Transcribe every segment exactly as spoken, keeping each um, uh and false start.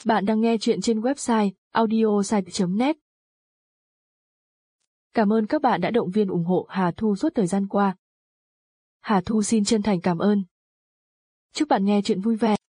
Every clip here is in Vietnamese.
Bạn đang nghe chuyện trên website audiosite chấm net. Cảm ơn các bạn đã động viên ủng hộ Hà Thu suốt thời gian qua. Hà Thu xin chân thành cảm ơn. Chúc bạn nghe chuyện vui vẻ.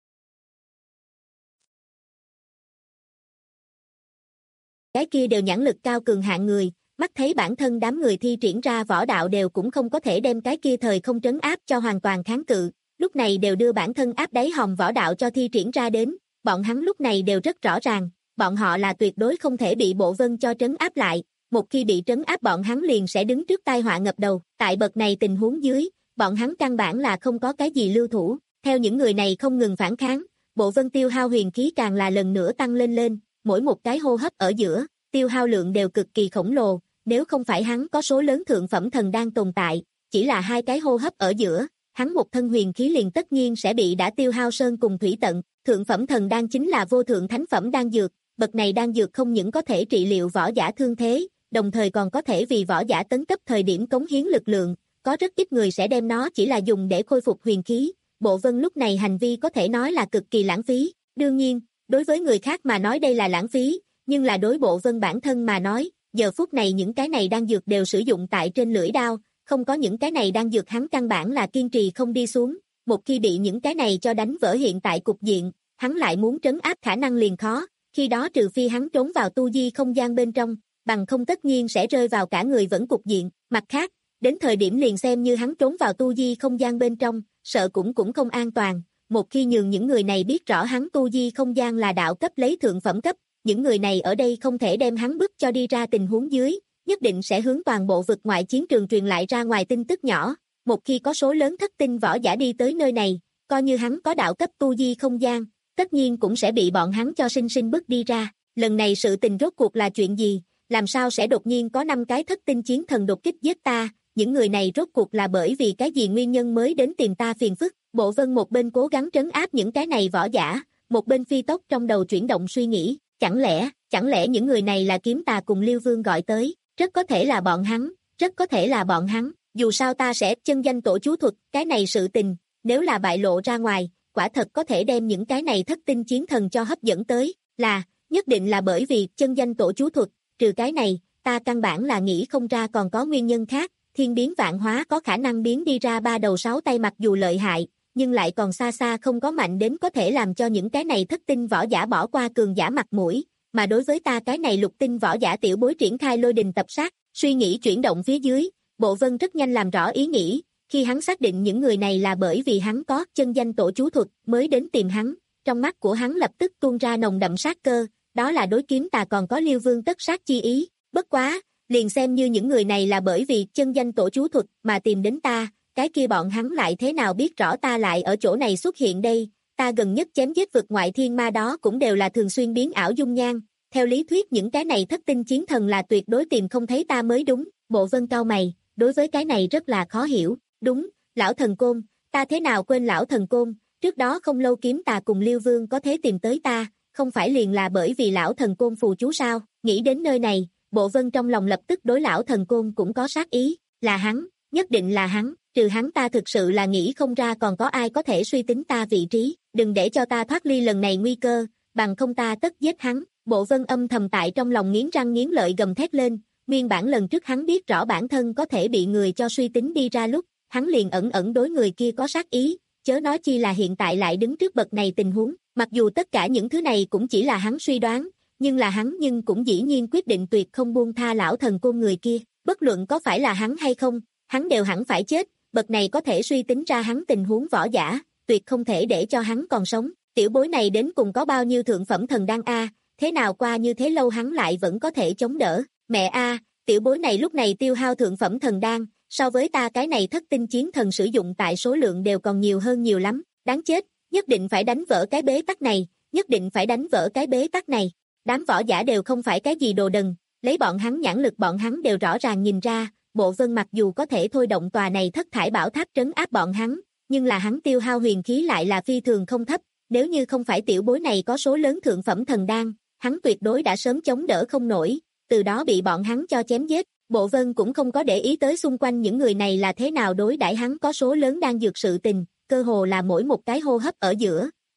Cái kia đều nhãn lực cao cường hạng người, mắt thấy bản thân đám người thi triển ra võ đạo đều cũng không có thể đem cái kia thời không trấn áp cho hoàn toàn kháng cự, lúc này đều đưa bản thân áp đáy hòm võ đạo cho thi triển ra đến, bọn hắn lúc này đều rất rõ ràng, bọn họ là tuyệt đối không thể bị Bộ Vân cho trấn áp lại, một khi bị trấn áp bọn hắn liền sẽ đứng trước tai họa ngập đầu, tại bậc này tình huống dưới, bọn hắn căn bản là không có cái gì lưu thủ, theo những người này không ngừng phản kháng, Bộ Vân tiêu hao huyền khí càng là lần nữa tăng lên lên, mỗi một cái hô hấp ở giữa, tiêu hao lượng đều cực kỳ khổng lồ, nếu không phải hắn có số lớn thượng phẩm thần đang tồn tại, chỉ là hai cái hô hấp ở giữa, hắn một thân huyền khí liền tất nhiên sẽ bị đã tiêu hao sơn cùng thủy tận, thượng phẩm thần đan chính là vô thượng thánh phẩm đan dược, bậc này đan dược không những có thể trị liệu võ giả thương thế, đồng thời còn có thể vì võ giả tấn cấp thời điểm cống hiến lực lượng, có rất ít người sẽ đem nó chỉ là dùng để khôi phục huyền khí, Bộ Vân lúc này hành vi có thể nói là cực kỳ lãng phí, đương nhiên, đối với người khác mà nói đây là lãng phí, nhưng là đối Bộ Vân bản thân mà nói, giờ phút này những cái này đan dược đều sử dụng tại trên lưỡi đao, không có những cái này đan dược hắn căn bản là kiên trì không đi xuống, một khi bị những cái này cho đánh vỡ hiện tại cục diện, hắn lại muốn trấn áp khả năng liền khó, khi đó trừ phi hắn trốn vào tu di không gian bên trong, bằng không tất nhiên sẽ rơi vào cả người vẫn cục diện, mặt khác, đến thời điểm liền xem như hắn trốn vào tu di không gian bên trong, sợ cũng cũng không an toàn, một khi nhường những người này biết rõ hắn tu di không gian là đạo cấp lấy thượng phẩm cấp, những người này ở đây không thể đem hắn bức cho đi ra tình huống dưới, nhất định sẽ hướng toàn bộ vực ngoại chiến trường truyền lại ra ngoài tin tức nhỏ, một khi có số lớn thất tinh võ giả đi tới nơi này, coi như hắn có đạo cấp tu di không gian, tất nhiên cũng sẽ bị bọn hắn cho sinh sinh bức đi ra, lần này sự tình rốt cuộc là chuyện gì, làm sao sẽ đột nhiên có năm cái thất tinh chiến thần đột kích giết ta, những người này rốt cuộc là bởi vì cái gì nguyên nhân mới đến tìm ta phiền phức, Bộ Vân một bên cố gắng trấn áp những cái này võ giả, một bên phi tốc trong đầu chuyển động suy nghĩ, chẳng lẽ, chẳng lẽ những người này là kiếm tà cùng Liêu Vương gọi tới, rất có thể là bọn hắn, rất có thể là bọn hắn, dù sao ta sẽ chân danh tổ chú thuật, cái này sự tình, nếu là bại lộ ra ngoài, quả thật có thể đem những cái này thất tinh chiến thần cho hấp dẫn tới, là, nhất định là bởi vì chân danh tổ chú thuật, trừ cái này, ta căn bản là nghĩ không ra còn có nguyên nhân khác, thiên biến vạn hóa có khả năng biến đi ra ba đầu sáu tay mặc dù lợi hại, nhưng lại còn xa xa không có mạnh đến có thể làm cho những cái này thất tinh võ giả bỏ qua cường giả mặt mũi, mà đối với ta cái này lục tinh võ giả tiểu bối triển khai lôi đình tập sát, suy nghĩ chuyển động phía dưới, Bộ Vân rất nhanh làm rõ ý nghĩ, khi hắn xác định những người này là bởi vì hắn có chân danh tổ chú thuật mới đến tìm hắn, trong mắt của hắn lập tức tuôn ra nồng đậm sát cơ, đó là đối kiếm tà còn có Liêu Vương tất sát chi ý, bất quá, liền xem như những người này là bởi vì chân danh tổ chú thuật mà tìm đến ta, cái kia bọn hắn lại thế nào biết rõ ta lại ở chỗ này xuất hiện đây, ta gần nhất chém giết vực ngoại thiên ma đó cũng đều là thường xuyên biến ảo dung nhan, theo lý thuyết những cái này thất tinh chiến thần là tuyệt đối tìm không thấy ta mới đúng, Bộ Vân cau mày, đối với cái này rất là khó hiểu, đúng, lão thần côn, ta thế nào quên lão thần côn, trước đó không lâu kiếm tà cùng Liêu Vương có thế tìm tới ta, không phải liền là bởi vì lão thần côn phù chú sao, nghĩ đến nơi này, Bộ Vân trong lòng lập tức đối lão thần côn cũng có sát ý, là hắn, nhất định là hắn, trừ hắn ta thực sự là nghĩ không ra còn có ai có thể suy tính ta vị trí, đừng để cho ta thoát ly lần này nguy cơ, bằng không ta tất giết hắn, Bộ Vân âm thầm tại trong lòng nghiến răng nghiến lợi gầm thét lên, nguyên bản lần trước hắn biết rõ bản thân có thể bị người cho suy tính đi ra lúc, hắn liền ẩn ẩn đối người kia có sát ý, chớ nói chi là hiện tại lại đứng trước bậc này tình huống, mặc dù tất cả những thứ này cũng chỉ là hắn suy đoán, nhưng là hắn nhưng cũng dĩ nhiên quyết định tuyệt không buông tha lão thần côn người kia, bất luận có phải là hắn hay không, hắn đều hẳn phải chết, bậc này có thể suy tính ra hắn tình huống võ giả, tuyệt không thể để cho hắn còn sống, tiểu bối này đến cùng có bao nhiêu thượng phẩm thần đan a, thế nào qua như thế lâu hắn lại vẫn có thể chống đỡ, mẹ a, tiểu bối này lúc này tiêu hao thượng phẩm thần đan, so với ta cái này thất tinh chiến thần sử dụng tại số lượng đều còn nhiều hơn nhiều lắm, đáng chết, nhất định phải đánh vỡ cái bế tắc này, nhất định phải đánh vỡ cái bế tắc này, đám võ giả đều không phải cái gì đồ đần, lấy bọn hắn nhãn lực bọn hắn đều rõ ràng nhìn ra, Bộ Vân mặc dù có thể thôi động tòa này thất thải bảo tháp trấn áp bọn hắn, nhưng là hắn tiêu hao huyền khí lại là phi thường không thấp, nếu như không phải tiểu bối này có số lớn thượng phẩm thần đan, hắn tuyệt đối đã sớm chống đỡ không nổi, từ đó bị bọn hắn cho chém giết. Bộ Vân cũng không có để ý tới xung quanh những người này là thế nào đối đãi hắn có số lớn đang dược sự tình, cơ hồ là mỗi một cái hô hấp ở giữa,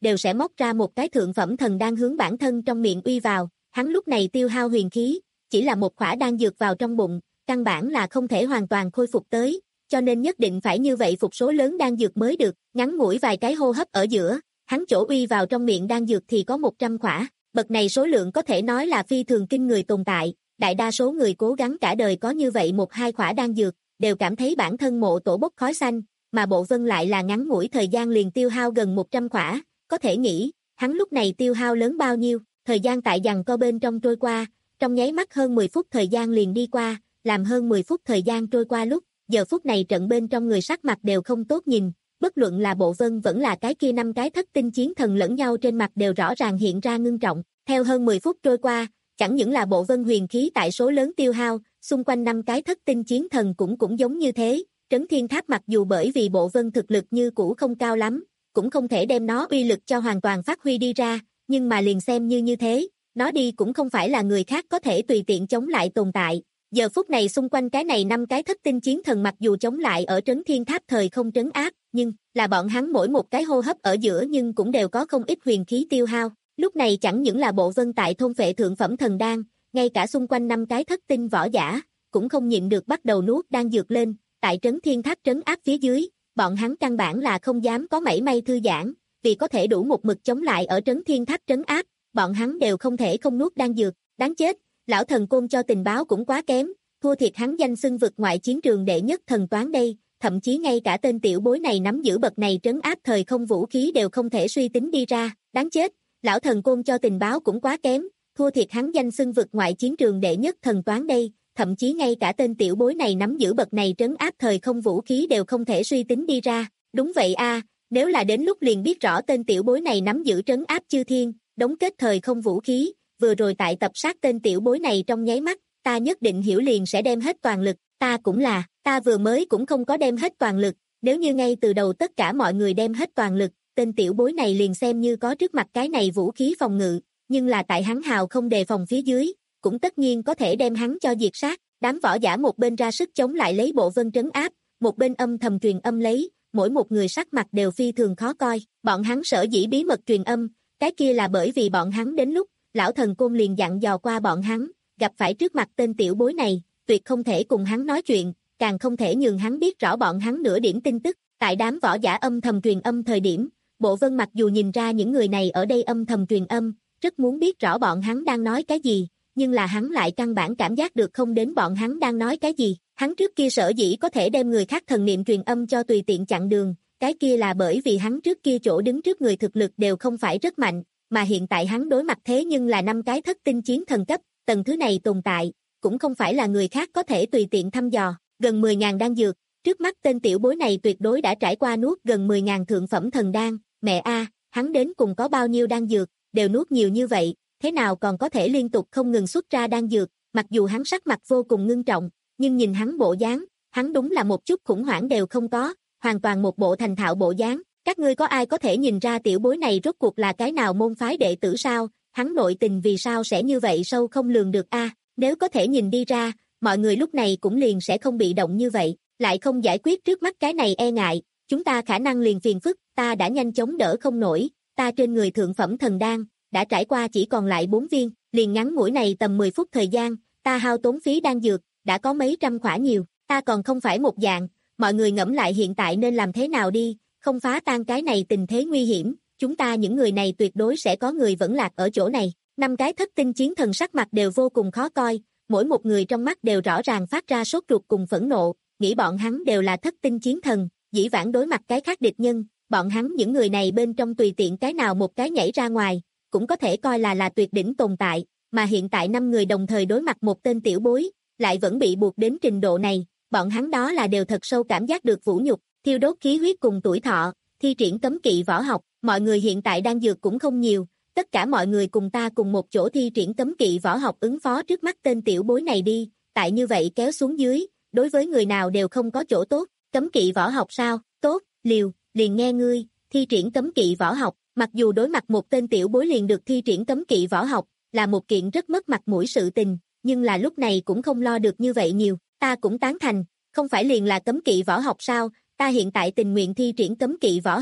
đều sẽ móc ra một cái thượng phẩm thần đan hướng bản thân trong miệng uy vào, hắn lúc này tiêu hao huyền khí, chỉ là một khỏa đan dược vào trong bụng, căn bản là không thể hoàn toàn khôi phục tới, cho nên nhất định phải như vậy phục số lớn đan dược mới được, ngắn ngủi vài cái hô hấp ở giữa, hắn chỗ uy vào trong miệng đan dược thì có một trăm khỏa, bậc này số lượng có thể nói là phi thường kinh người tồn tại, đại đa số người cố gắng cả đời có như vậy một hai khỏa đan dược, đều cảm thấy bản thân mộ tổ bốc khói xanh, mà Bộ Vân lại là ngắn ngủi thời gian liền tiêu hao gần một trăm khỏa, có thể nghĩ, hắn lúc này tiêu hao lớn bao nhiêu, thời gian tại giằng co bên trong trôi qua, trong nháy mắt hơn mười phút thời gian liền đi qua, làm hơn mười phút thời gian trôi qua lúc, giờ phút này trận bên trong người sắc mặt đều không tốt nhìn, bất luận là Bộ Vân vẫn là cái kia năm cái thất tinh chiến thần lẫn nhau trên mặt đều rõ ràng hiện ra ngưng trọng, theo hơn mười phút trôi qua, chẳng những là Bộ Vân huyền khí tại số lớn tiêu hao, xung quanh năm cái thất tinh chiến thần cũng cũng giống như thế, Trấn Thiên Tháp mặc dù bởi vì Bộ Vân thực lực như cũ không cao lắm, cũng không thể đem nó uy lực cho hoàn toàn phát huy đi ra, nhưng mà liền xem như như thế, nó đi cũng không phải là người khác có thể tùy tiện chống lại tồn tại. Giờ phút này xung quanh cái này năm cái thất tinh chiến thần mặc dù chống lại ở Trấn Thiên Tháp thời không trấn áp, nhưng là bọn hắn mỗi một cái hô hấp ở giữa nhưng cũng đều có không ít huyền khí tiêu hao. Lúc này chẳng những là Bộ Vân tại thôn phệ thượng phẩm thần đan, ngay cả xung quanh năm cái thất tinh võ giả, cũng không nhịn được bắt đầu nuốt đan dược lên, tại Trấn Thiên Tháp trấn áp phía dưới, bọn hắn căn bản là không dám có mảy may thư giãn, vì có thể đủ một mực chống lại ở Trấn Thiên Tháp trấn áp, bọn hắn đều không thể không nuốt đan dược, đáng chết, lão thần côn cho tình báo cũng quá kém, thua thiệt hắn danh xưng vực ngoại chiến trường đệ nhất thần toán đây, thậm chí ngay cả tên tiểu bối này nắm giữ bậc này trấn áp thời không vũ khí đều không thể suy tính đi ra, đáng chết, lão thần côn cho tình báo cũng quá kém, thua thiệt hắn danh xưng vực ngoại chiến trường đệ nhất thần toán đây, thậm chí ngay cả tên tiểu bối này nắm giữ bậc này trấn áp thời không vũ khí đều không thể suy tính đi ra, đúng vậy a, nếu là đến lúc liền biết rõ tên tiểu bối này nắm giữ trấn áp chư thiên, đóng kết thời không vũ khí, vừa rồi tại tập sát tên tiểu bối này trong nháy mắt, ta nhất định hiểu liền sẽ đem hết toàn lực, ta cũng là, ta vừa mới cũng không có đem hết toàn lực, nếu như ngay từ đầu tất cả mọi người đem hết toàn lực, tên tiểu bối này liền xem như có trước mặt cái này vũ khí phòng ngự, nhưng là tại hắn hào không đề phòng phía dưới, cũng tất nhiên có thể đem hắn cho diệt sát, đám võ giả một bên ra sức chống lại lấy Bộ Vân trấn áp, một bên âm thầm truyền âm lấy, mỗi một người sắc mặt đều phi thường khó coi, bọn hắn sở dĩ bí mật truyền âm, cái kia là bởi vì bọn hắn đến lúc, lão thần côn liền dặn dò qua bọn hắn, gặp phải trước mặt tên tiểu bối này, tuyệt không thể cùng hắn nói chuyện, càng không thể nhường hắn biết rõ bọn hắn nửa điểm tin tức, tại đám võ giả âm thầm truyền âm thời điểm, Bộ Vân mặc dù nhìn ra những người này ở đây âm thầm truyền âm, rất muốn biết rõ bọn hắn đang nói cái gì, nhưng là hắn lại căn bản cảm giác được không đến bọn hắn đang nói cái gì, hắn trước kia sở dĩ có thể đem người khác thần niệm truyền âm cho tùy tiện chặn đường, cái kia là bởi vì hắn trước kia chỗ đứng trước người thực lực đều không phải rất mạnh, mà hiện tại hắn đối mặt thế nhưng là năm cái thất tinh chiến thần cấp, tầng thứ này tồn tại, cũng không phải là người khác có thể tùy tiện thăm dò, gần mười ngàn đan dược, trước mắt tên tiểu bối này tuyệt đối đã trải qua nuốt gần mười ngàn thượng phẩm thần đan, mẹ a, hắn đến cùng có bao nhiêu đan dược, đều nuốt nhiều như vậy, thế nào còn có thể liên tục không ngừng xuất ra đan dược, mặc dù hắn sắc mặt vô cùng ngưng trọng, nhưng nhìn hắn bộ dáng, hắn đúng là một chút khủng hoảng đều không có, hoàn toàn một bộ thành thạo bộ dáng, các ngươi có ai có thể nhìn ra tiểu bối này rốt cuộc là cái nào môn phái đệ tử sao, hắn nội tình vì sao sẽ như vậy sâu không lường được a, nếu có thể nhìn đi ra, mọi người lúc này cũng liền sẽ không bị động như vậy, lại không giải quyết trước mắt cái này e ngại, chúng ta khả năng liền phiền phức, ta đã nhanh chóng đỡ không nổi, ta trên người thượng phẩm thần đan, đã trải qua chỉ còn lại bốn viên, liền ngắn ngủi này tầm mười phút thời gian, ta hao tốn phí đan dược, đã có mấy trăm khỏa nhiều, ta còn không phải một dạng, mọi người ngẫm lại hiện tại nên làm thế nào đi, không phá tan cái này tình thế nguy hiểm, chúng ta những người này tuyệt đối sẽ có người vẫn lạc ở chỗ này, năm cái thất tinh chiến thần sắc mặt đều vô cùng khó coi, mỗi một người trong mắt đều rõ ràng phát ra sốt ruột cùng phẫn nộ, nghĩ bọn hắn đều là thất tinh chiến thần, dĩ vãng đối mặt cái khác địch nhân, bọn hắn những người này bên trong tùy tiện cái nào một cái nhảy ra ngoài, cũng có thể coi là là tuyệt đỉnh tồn tại, mà hiện tại năm người đồng thời đối mặt một tên tiểu bối, lại vẫn bị buộc đến trình độ này, bọn hắn đó là đều thật sâu cảm giác được vũ nhục, thiêu đốt khí huyết cùng tuổi thọ, thi triển cấm kỵ võ học, mọi người hiện tại đang dược cũng không nhiều, tất cả mọi người cùng ta cùng một chỗ thi triển cấm kỵ võ học ứng phó trước mắt tên tiểu bối này đi, tại như vậy kéo xuống dưới, đối với người nào đều không có chỗ tốt, cấm kỵ võ học sao, tốt, liều, liền nghe ngươi, thi triển cấm kỵ võ học, mặc dù đối mặt một tên tiểu bối liền được thi triển cấm kỵ võ học, là một kiện rất mất mặt mũi sự tình, nhưng là lúc này cũng không lo được như vậy nhiều, ta cũng tán thành, không phải liền là cấm kỵ võ học sao, ta hiện tại tình nguyện thi triển cấm kỵ võ học,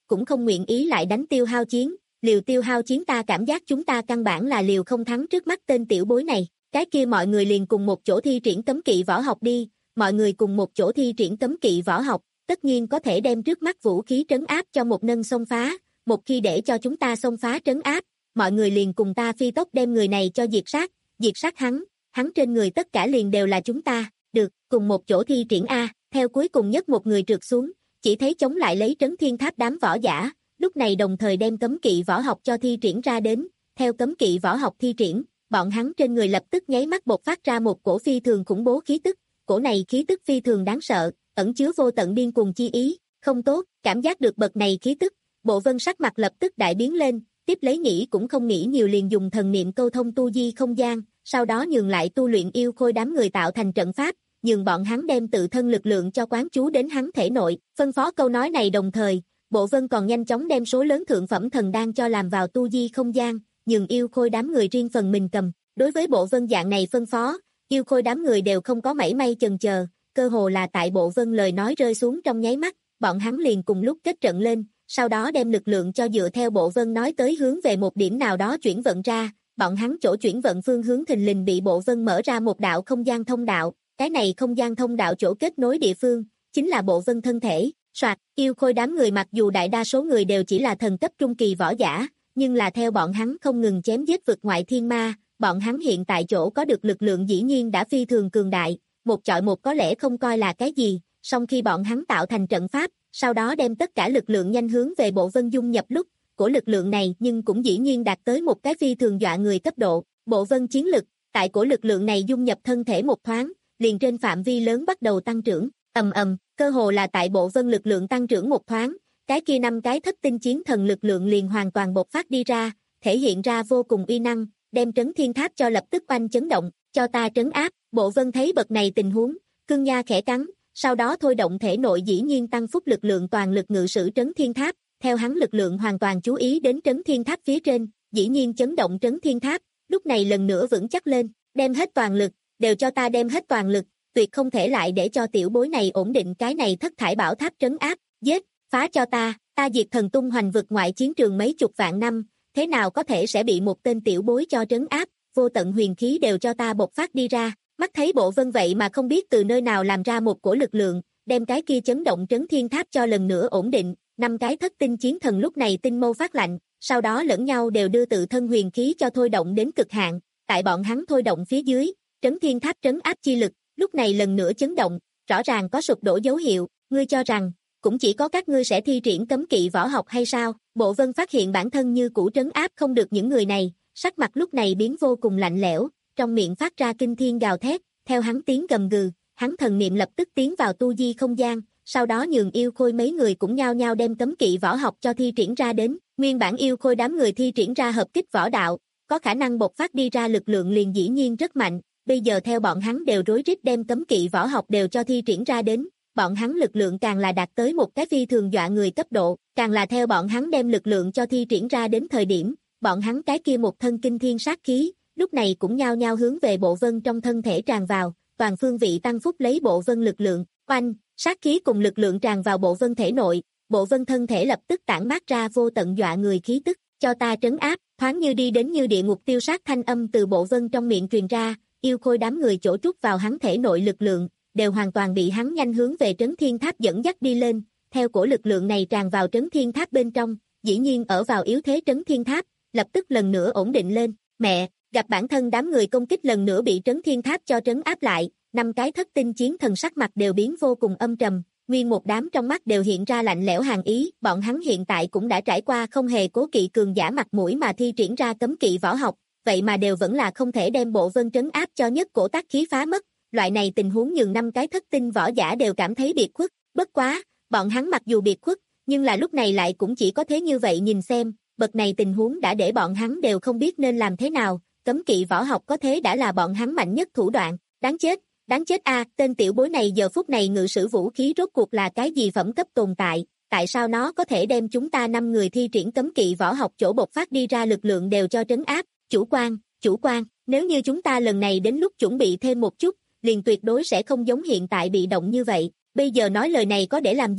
cũng không nguyện ý lại đánh tiêu hao chiến, liều tiêu hao chiến ta cảm giác chúng ta căn bản là liều không thắng trước mắt tên tiểu bối này, cái kia mọi người liền cùng một chỗ thi triển cấm kỵ võ học đi, mọi người cùng một chỗ thi triển cấm kỵ võ học, tất nhiên có thể đem trước mắt vũ khí trấn áp cho một nâng xông phá, một khi để cho chúng ta xông phá trấn áp, mọi người liền cùng ta phi tốc đem người này cho diệt sát, diệt sát hắn, hắn trên người tất cả liền đều là chúng ta, được, cùng một chỗ thi triển A, theo cuối cùng nhất một người trượt xuống, chỉ thấy chống lại lấy trấn thiên tháp đám võ giả, lúc này đồng thời đem cấm kỵ võ học cho thi triển ra đến, theo cấm kỵ võ học thi triển, bọn hắn trên người lập tức nháy mắt bộc phát ra một cổ phi thường khủng bố khí tức, cổ này khí tức phi thường đáng sợ, ẩn chứa vô tận điên cuồng chi ý, không tốt, cảm giác được bậc này khí tức, Bộ Vân sắc mặt lập tức đại biến lên, tiếp lấy nghĩ cũng không nghĩ nhiều liền dùng thần niệm câu thông tu di không gian, sau đó nhường lại tu luyện yêu khôi đám người tạo thành trận pháp, nhường bọn hắn đem tự thân lực lượng cho quán chú đến hắn thể nội, phân phó câu nói này đồng thời, Bộ Vân còn nhanh chóng đem số lớn thượng phẩm thần đan cho làm vào tu di không gian, nhường yêu khôi đám người riêng phần mình cầm, đối với Bộ Vân dạng này phân phó, yêu khôi đám người đều không có mảy may chần chờ, cơ hồ là tại Bộ Vân lời nói rơi xuống trong nháy mắt, bọn hắn liền cùng lúc kết trận lên, sau đó đem lực lượng cho dựa theo Bộ Vân nói tới hướng về một điểm nào đó chuyển vận ra, bọn hắn chỗ chuyển vận phương hướng thình lình bị Bộ Vân mở ra một đạo không gian thông đạo, cái này không gian thông đạo chỗ kết nối địa phương, chính là Bộ Vân thân thể, soạt, yêu khôi đám người mặc dù đại đa số người đều chỉ là thần cấp trung kỳ võ giả, nhưng là theo bọn hắn không ngừng chém giết vực ngoại thiên ma, bọn hắn hiện tại chỗ có được lực lượng dĩ nhiên đã phi thường cường đại, một chọi một có lẽ không coi là cái gì, song khi bọn hắn tạo thành trận pháp, sau đó đem tất cả lực lượng nhanh hướng về Bộ Vân dung nhập lúc, của lực lượng này nhưng cũng dĩ nhiên đạt tới một cái phi thường dọa người cấp độ, Bộ Vân chiến lực, tại của lực lượng này dung nhập thân thể một thoáng, liền trên phạm vi lớn bắt đầu tăng trưởng, ầm ầm, cơ hồ là tại Bộ Vân lực lượng tăng trưởng một thoáng, cái kia năm cái thất tinh chiến thần lực lượng liền hoàn toàn bộc phát đi ra, thể hiện ra vô cùng uy năng, đem trấn thiên tháp cho lập tức oanh chấn động, cho ta trấn áp, Bộ Vân thấy bậc này tình huống, cương nha khẽ cắn, sau đó thôi động thể nội dĩ nhiên tăng phúc lực lượng toàn lực ngự sử trấn thiên tháp, theo hắn lực lượng hoàn toàn chú ý đến trấn thiên tháp phía trên, dĩ nhiên chấn động trấn thiên tháp, lúc này lần nữa vững chắc lên, đem hết toàn lực, đều cho ta đem hết toàn lực, tuyệt không thể lại để cho tiểu bối này ổn định cái này thất thải bảo tháp trấn áp, giết, phá cho ta, ta diệt thần tung hoành vực ngoại chiến trường mấy chục vạn năm, thế nào có thể sẽ bị một tên tiểu bối cho trấn áp, vô tận huyền khí đều cho ta bộc phát đi ra, mắt thấy Bộ Vân vậy mà không biết từ nơi nào làm ra một cổ lực lượng, đem cái kia chấn động trấn thiên tháp cho lần nữa ổn định, năm cái thất tinh chiến thần lúc này tinh mâu phát lạnh, sau đó lẫn nhau đều đưa tự thân huyền khí cho thôi động đến cực hạn, tại bọn hắn thôi động phía dưới, trấn thiên tháp trấn áp chi lực, lúc này lần nữa chấn động, rõ ràng có sụp đổ dấu hiệu, ngươi cho rằng, cũng chỉ có các ngươi sẽ thi triển cấm kỵ võ học hay sao? Bộ Vân phát hiện bản thân như cũ trấn áp không được những người này, sắc mặt lúc này biến vô cùng lạnh lẽo, trong miệng phát ra kinh thiên gào thét, theo hắn tiếng gầm gừ, hắn thần niệm lập tức tiến vào tu di không gian, sau đó nhường yêu khôi mấy người cũng nhao nhao đem cấm kỵ võ học cho thi triển ra đến, nguyên bản yêu khôi đám người thi triển ra hợp kích võ đạo, có khả năng bộc phát đi ra lực lượng liền dĩ nhiên rất mạnh, bây giờ theo bọn hắn đều rối rít đem cấm kỵ võ học đều cho thi triển ra đến, bọn hắn lực lượng càng là đạt tới một cái phi thường dọa người cấp độ, càng là theo bọn hắn đem lực lượng cho thi triển ra đến thời điểm, bọn hắn cái kia một thân kinh thiên sát khí, lúc này cũng nhao nhao hướng về Bộ Vân trong thân thể tràn vào, toàn phương vị tăng phúc lấy Bộ Vân lực lượng, oanh, sát khí cùng lực lượng tràn vào Bộ Vân thể nội, Bộ Vân thân thể lập tức tản mát ra vô tận dọa người khí tức, cho ta trấn áp, thoáng như đi đến như địa ngục tiêu sát thanh âm từ Bộ Vân trong miệng truyền ra, yêu khôi đám người chỗ trút vào hắn thể nội lực lượng, đều hoàn toàn bị hắn nhanh hướng về trấn thiên tháp dẫn dắt đi lên, theo cổ lực lượng này tràn vào trấn thiên tháp bên trong, dĩ nhiên ở vào yếu thế trấn thiên tháp, lập tức lần nữa ổn định lên, mẹ, gặp bản thân đám người công kích lần nữa bị trấn thiên tháp cho trấn áp lại, năm cái thất tinh chiến thần sắc mặt đều biến vô cùng âm trầm, nguyên một đám trong mắt đều hiện ra lạnh lẽo hàn ý, bọn hắn hiện tại cũng đã trải qua không hề cố kỵ cường giả mặt mũi mà thi triển ra cấm kỵ võ học, vậy mà đều vẫn là không thể đem Bộ Vân trấn áp cho nhất cổ tác khí phá mất, loại này tình huống nhường năm cái thất tinh võ giả đều cảm thấy biệt khuất, bất quá, bọn hắn mặc dù biệt khuất, nhưng là lúc này lại cũng chỉ có thế như vậy nhìn xem, bậc này tình huống đã để bọn hắn đều không biết nên làm thế nào, cấm kỵ võ học có thế đã là bọn hắn mạnh nhất thủ đoạn, đáng chết, đáng chết a, tên tiểu bối này giờ phút này ngự sử vũ khí rốt cuộc là cái gì phẩm cấp tồn tại, tại sao nó có thể đem chúng ta năm người thi triển cấm kỵ võ học chỗ bộc phát đi ra lực lượng đều cho trấn áp, chủ quan, chủ quan, nếu như chúng ta lần này đến lúc chuẩn bị thêm một chút, liền tuyệt đối sẽ không giống hiện tại bị động như vậy, bây giờ nói lời này có để làm gì,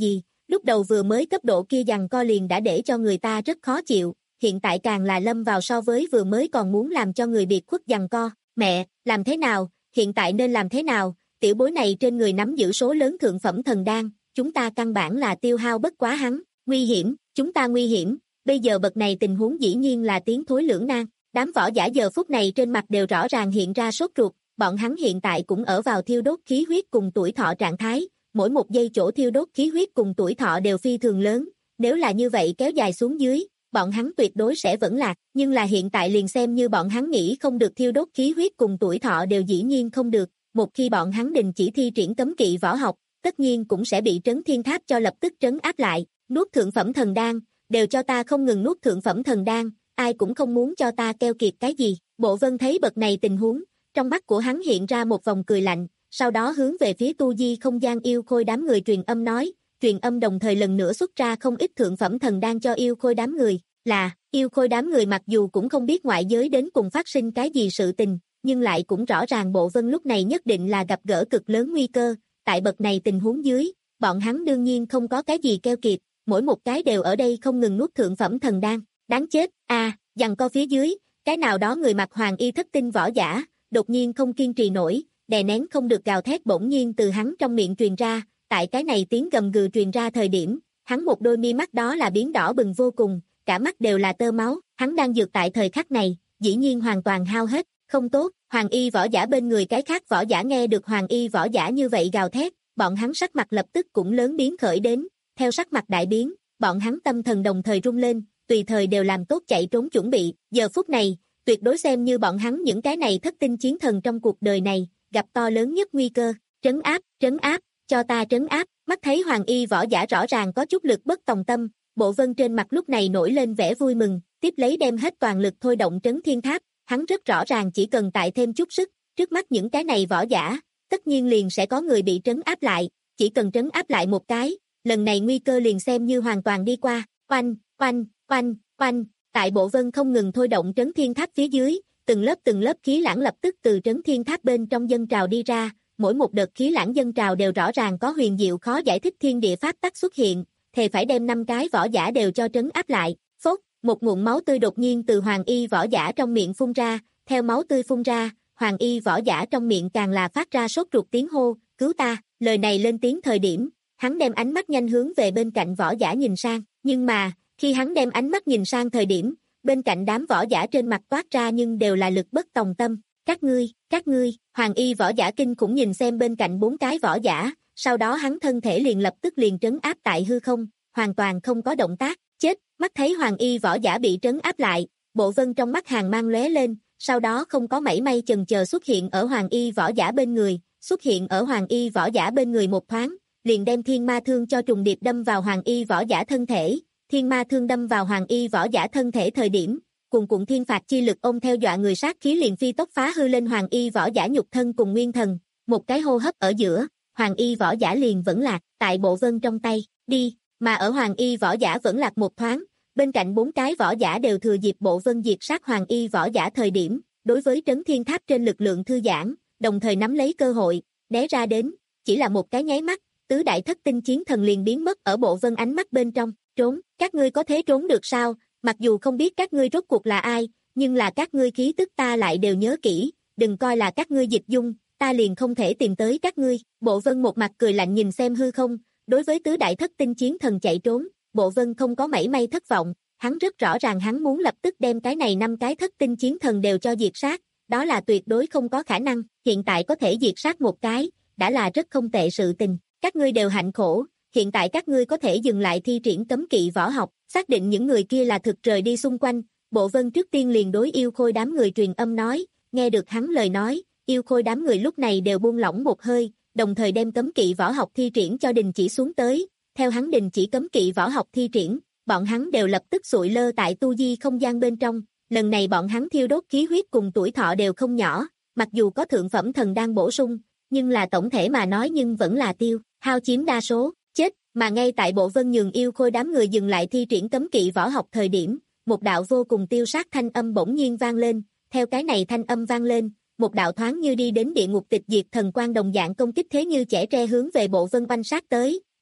Lúc đầu vừa mới cấp độ kia giằng co liền đã để cho người ta rất khó chịu, hiện tại càng là lâm vào so với vừa mới còn muốn làm cho người biệt khuất giằng co. Mẹ, làm thế nào, hiện tại nên làm thế nào, tiểu bối này trên người nắm giữ số lớn thượng phẩm thần đan, chúng ta căn bản là tiêu hao bất quá hắn, nguy hiểm, chúng ta nguy hiểm, bây giờ bậc này tình huống dĩ nhiên là tiến thối lưỡng nan. Đám võ giả giờ phút này trên mặt đều rõ ràng hiện ra sốt ruột, bọn hắn hiện tại cũng ở vào thiêu đốt khí huyết cùng tuổi thọ trạng thái, mỗi một giây chỗ thiêu đốt khí huyết cùng tuổi thọ đều phi thường lớn, nếu là như vậy kéo dài xuống dưới, bọn hắn tuyệt đối sẽ vẫn lạc, nhưng là hiện tại liền xem như bọn hắn nghĩ không được thiêu đốt khí huyết cùng tuổi thọ đều dĩ nhiên không được, một khi bọn hắn đình chỉ thi triển cấm kỵ võ học, tất nhiên cũng sẽ bị trấn thiên tháp cho lập tức trấn áp lại, nuốt thượng phẩm thần đan, đều cho ta không ngừng nuốt thượng phẩm thần đan, ai cũng không muốn cho ta keo kiệt cái gì. Bộ Vân thấy bậc này tình huống, trong mắt của hắn hiện ra một vòng cười lạnh, sau đó hướng về phía tu di không gian yêu khôi đám người truyền âm nói, truyền âm đồng thời lần nữa xuất ra không ít thượng phẩm thần đan cho yêu khôi đám người, là, yêu khôi đám người mặc dù cũng không biết ngoại giới đến cùng phát sinh cái gì sự tình, nhưng lại cũng rõ ràng Bộ Vân lúc này nhất định là gặp gỡ cực lớn nguy cơ, tại bậc này tình huống dưới, bọn hắn đương nhiên không có cái gì keo kiệt, mỗi một cái đều ở đây không ngừng nuốt thượng phẩm thần đan, đáng chết, a, à, giằng co phía dưới, cái nào đó người mặc hoàng y thất tinh võ giả, đột nhiên không kiên trì nổi, đè nén không được gào thét bỗng nhiên từ hắn trong miệng truyền ra, tại cái này tiếng gầm gừ truyền ra thời điểm, hắn một đôi mi mắt đó là biến đỏ bừng vô cùng, cả mắt đều là tơ máu, hắn đang dược tại thời khắc này, dĩ nhiên hoàn toàn hao hết, không tốt, hoàng y võ giả bên người cái khác võ giả nghe được hoàng y võ giả như vậy gào thét, bọn hắn sắc mặt lập tức cũng lớn biến khởi đến, theo sắc mặt đại biến, bọn hắn tâm thần đồng thời rung lên, tùy thời đều làm tốt chạy trốn chuẩn bị, giờ phút này, tuyệt đối xem như bọn hắn những cái này thất tinh chiến thần trong cuộc đời này, gặp to lớn nhất nguy cơ, trấn áp, trấn áp, cho ta trấn áp, mắt thấy hoàng y võ giả rõ ràng có chút lực bất tòng tâm, Bộ Vân trên mặt lúc này nổi lên vẻ vui mừng, tiếp lấy đem hết toàn lực thôi động trấn thiên tháp, hắn rất rõ ràng chỉ cần tại thêm chút sức, trước mắt những cái này võ giả, tất nhiên liền sẽ có người bị trấn áp lại, chỉ cần trấn áp lại một cái, lần này nguy cơ liền xem như hoàn toàn đi qua, oanh, oanh, oanh, oanh, tại Bộ Vân không ngừng thôi động trấn thiên tháp phía dưới, từng lớp từng lớp khí lãng lập tức từ trấn thiên tháp bên trong dâng trào đi ra, mỗi một đợt khí lãng dâng trào đều rõ ràng có huyền diệu khó giải thích thiên địa pháp tắc xuất hiện, thề phải đem năm cái võ giả đều cho trấn áp lại, phốt, một ngụm máu tươi đột nhiên từ hoàng y võ giả trong miệng phun ra, theo máu tươi phun ra, hoàng y võ giả trong miệng càng là phát ra sốt ruột tiếng hô, cứu ta, lời này lên tiếng thời điểm, hắn đem ánh mắt nhanh hướng về bên cạnh võ giả nhìn sang, nhưng mà, khi hắn đem ánh mắt nhìn sang thời điểm, bên cạnh đám võ giả trên mặt toát ra nhưng đều là lực bất tòng tâm, các ngươi, các ngươi, hoàng y võ giả kinh cũng nhìn xem bên cạnh bốn cái võ giả, sau đó hắn thân thể liền lập tức liền trấn áp tại hư không, hoàn toàn không có động tác, chết, mắt thấy hoàng y võ giả bị trấn áp lại, Bộ Vân trong mắt hàng mang lóe lên, sau đó không có mảy may chần chờ xuất hiện ở hoàng y võ giả bên người, xuất hiện ở hoàng y võ giả bên người một thoáng, liền đem thiên ma thương cho trùng điệp đâm vào hoàng y võ giả thân thể, thiên ma thương đâm vào hoàng y võ giả thân thể thời điểm, cùng cuộn thiên phạt chi lực ôm theo dọa người sát khí liền phi tốc phá hư lên hoàng y võ giả nhục thân cùng nguyên thần, một cái hô hấp ở giữa, hoàng y võ giả liền vẫn lạc, tại Bộ Vân trong tay, đi, mà ở hoàng y võ giả vẫn lạc một thoáng, bên cạnh bốn cái võ giả đều thừa dịp Bộ Vân diệt sát hoàng y võ giả thời điểm, đối với trấn thiên tháp trên lực lượng thư giãn, đồng thời nắm lấy cơ hội, né ra đến, chỉ là một cái nháy mắt, tứ đại thất tinh chiến thần liền biến mất ở Bộ Vân ánh mắt bên trong, trốn, các ngươi có thể trốn được sao, mặc dù không biết các ngươi rốt cuộc là ai, nhưng là các ngươi khí tức ta lại đều nhớ kỹ, đừng coi là các ngươi dịch dung, ta liền không thể tìm tới các ngươi, Bộ Vân một mặt cười lạnh nhìn xem hư không, đối với tứ đại thất tinh chiến thần chạy trốn, Bộ Vân không có mảy may thất vọng, hắn rất rõ ràng hắn muốn lập tức đem cái này năm cái thất tinh chiến thần đều cho diệt sát, đó là tuyệt đối không có khả năng, hiện tại có thể diệt sát một cái, đã là rất không tệ sự tình, các ngươi đều hạnh khổ, hiện tại các ngươi có thể dừng lại thi triển cấm kỵ võ học, xác định những người kia là thực rời đi xung quanh, Bộ Vân trước tiên liền đối yêu khôi đám người truyền âm nói, nghe được hắn lời nói, yêu khôi đám người lúc này đều buông lỏng một hơi, đồng thời đem cấm kỵ võ học thi triển cho đình chỉ xuống tới, theo hắn đình chỉ cấm kỵ võ học thi triển, bọn hắn đều lập tức sụi lơ tại tu di không gian bên trong, lần này bọn hắn thiêu đốt khí huyết cùng tuổi thọ đều không nhỏ, mặc dù có thượng phẩm thần đang bổ sung, nhưng là tổng thể mà nói nhưng vẫn là tiêu, hao chiếm đa số, chết, mà ngay tại Bộ Vân nhường yêu khôi đám người dừng lại thi triển cấm kỵ võ học thời điểm, một đạo vô cùng tiêu sát thanh âm bỗng nhiên vang lên, theo cái này thanh âm vang lên, một đạo thoáng như đi đến địa ngục tịch diệt thần quang đồng dạng công kích thế như chẻ tre hướng về Bộ Vân oanh sát tới,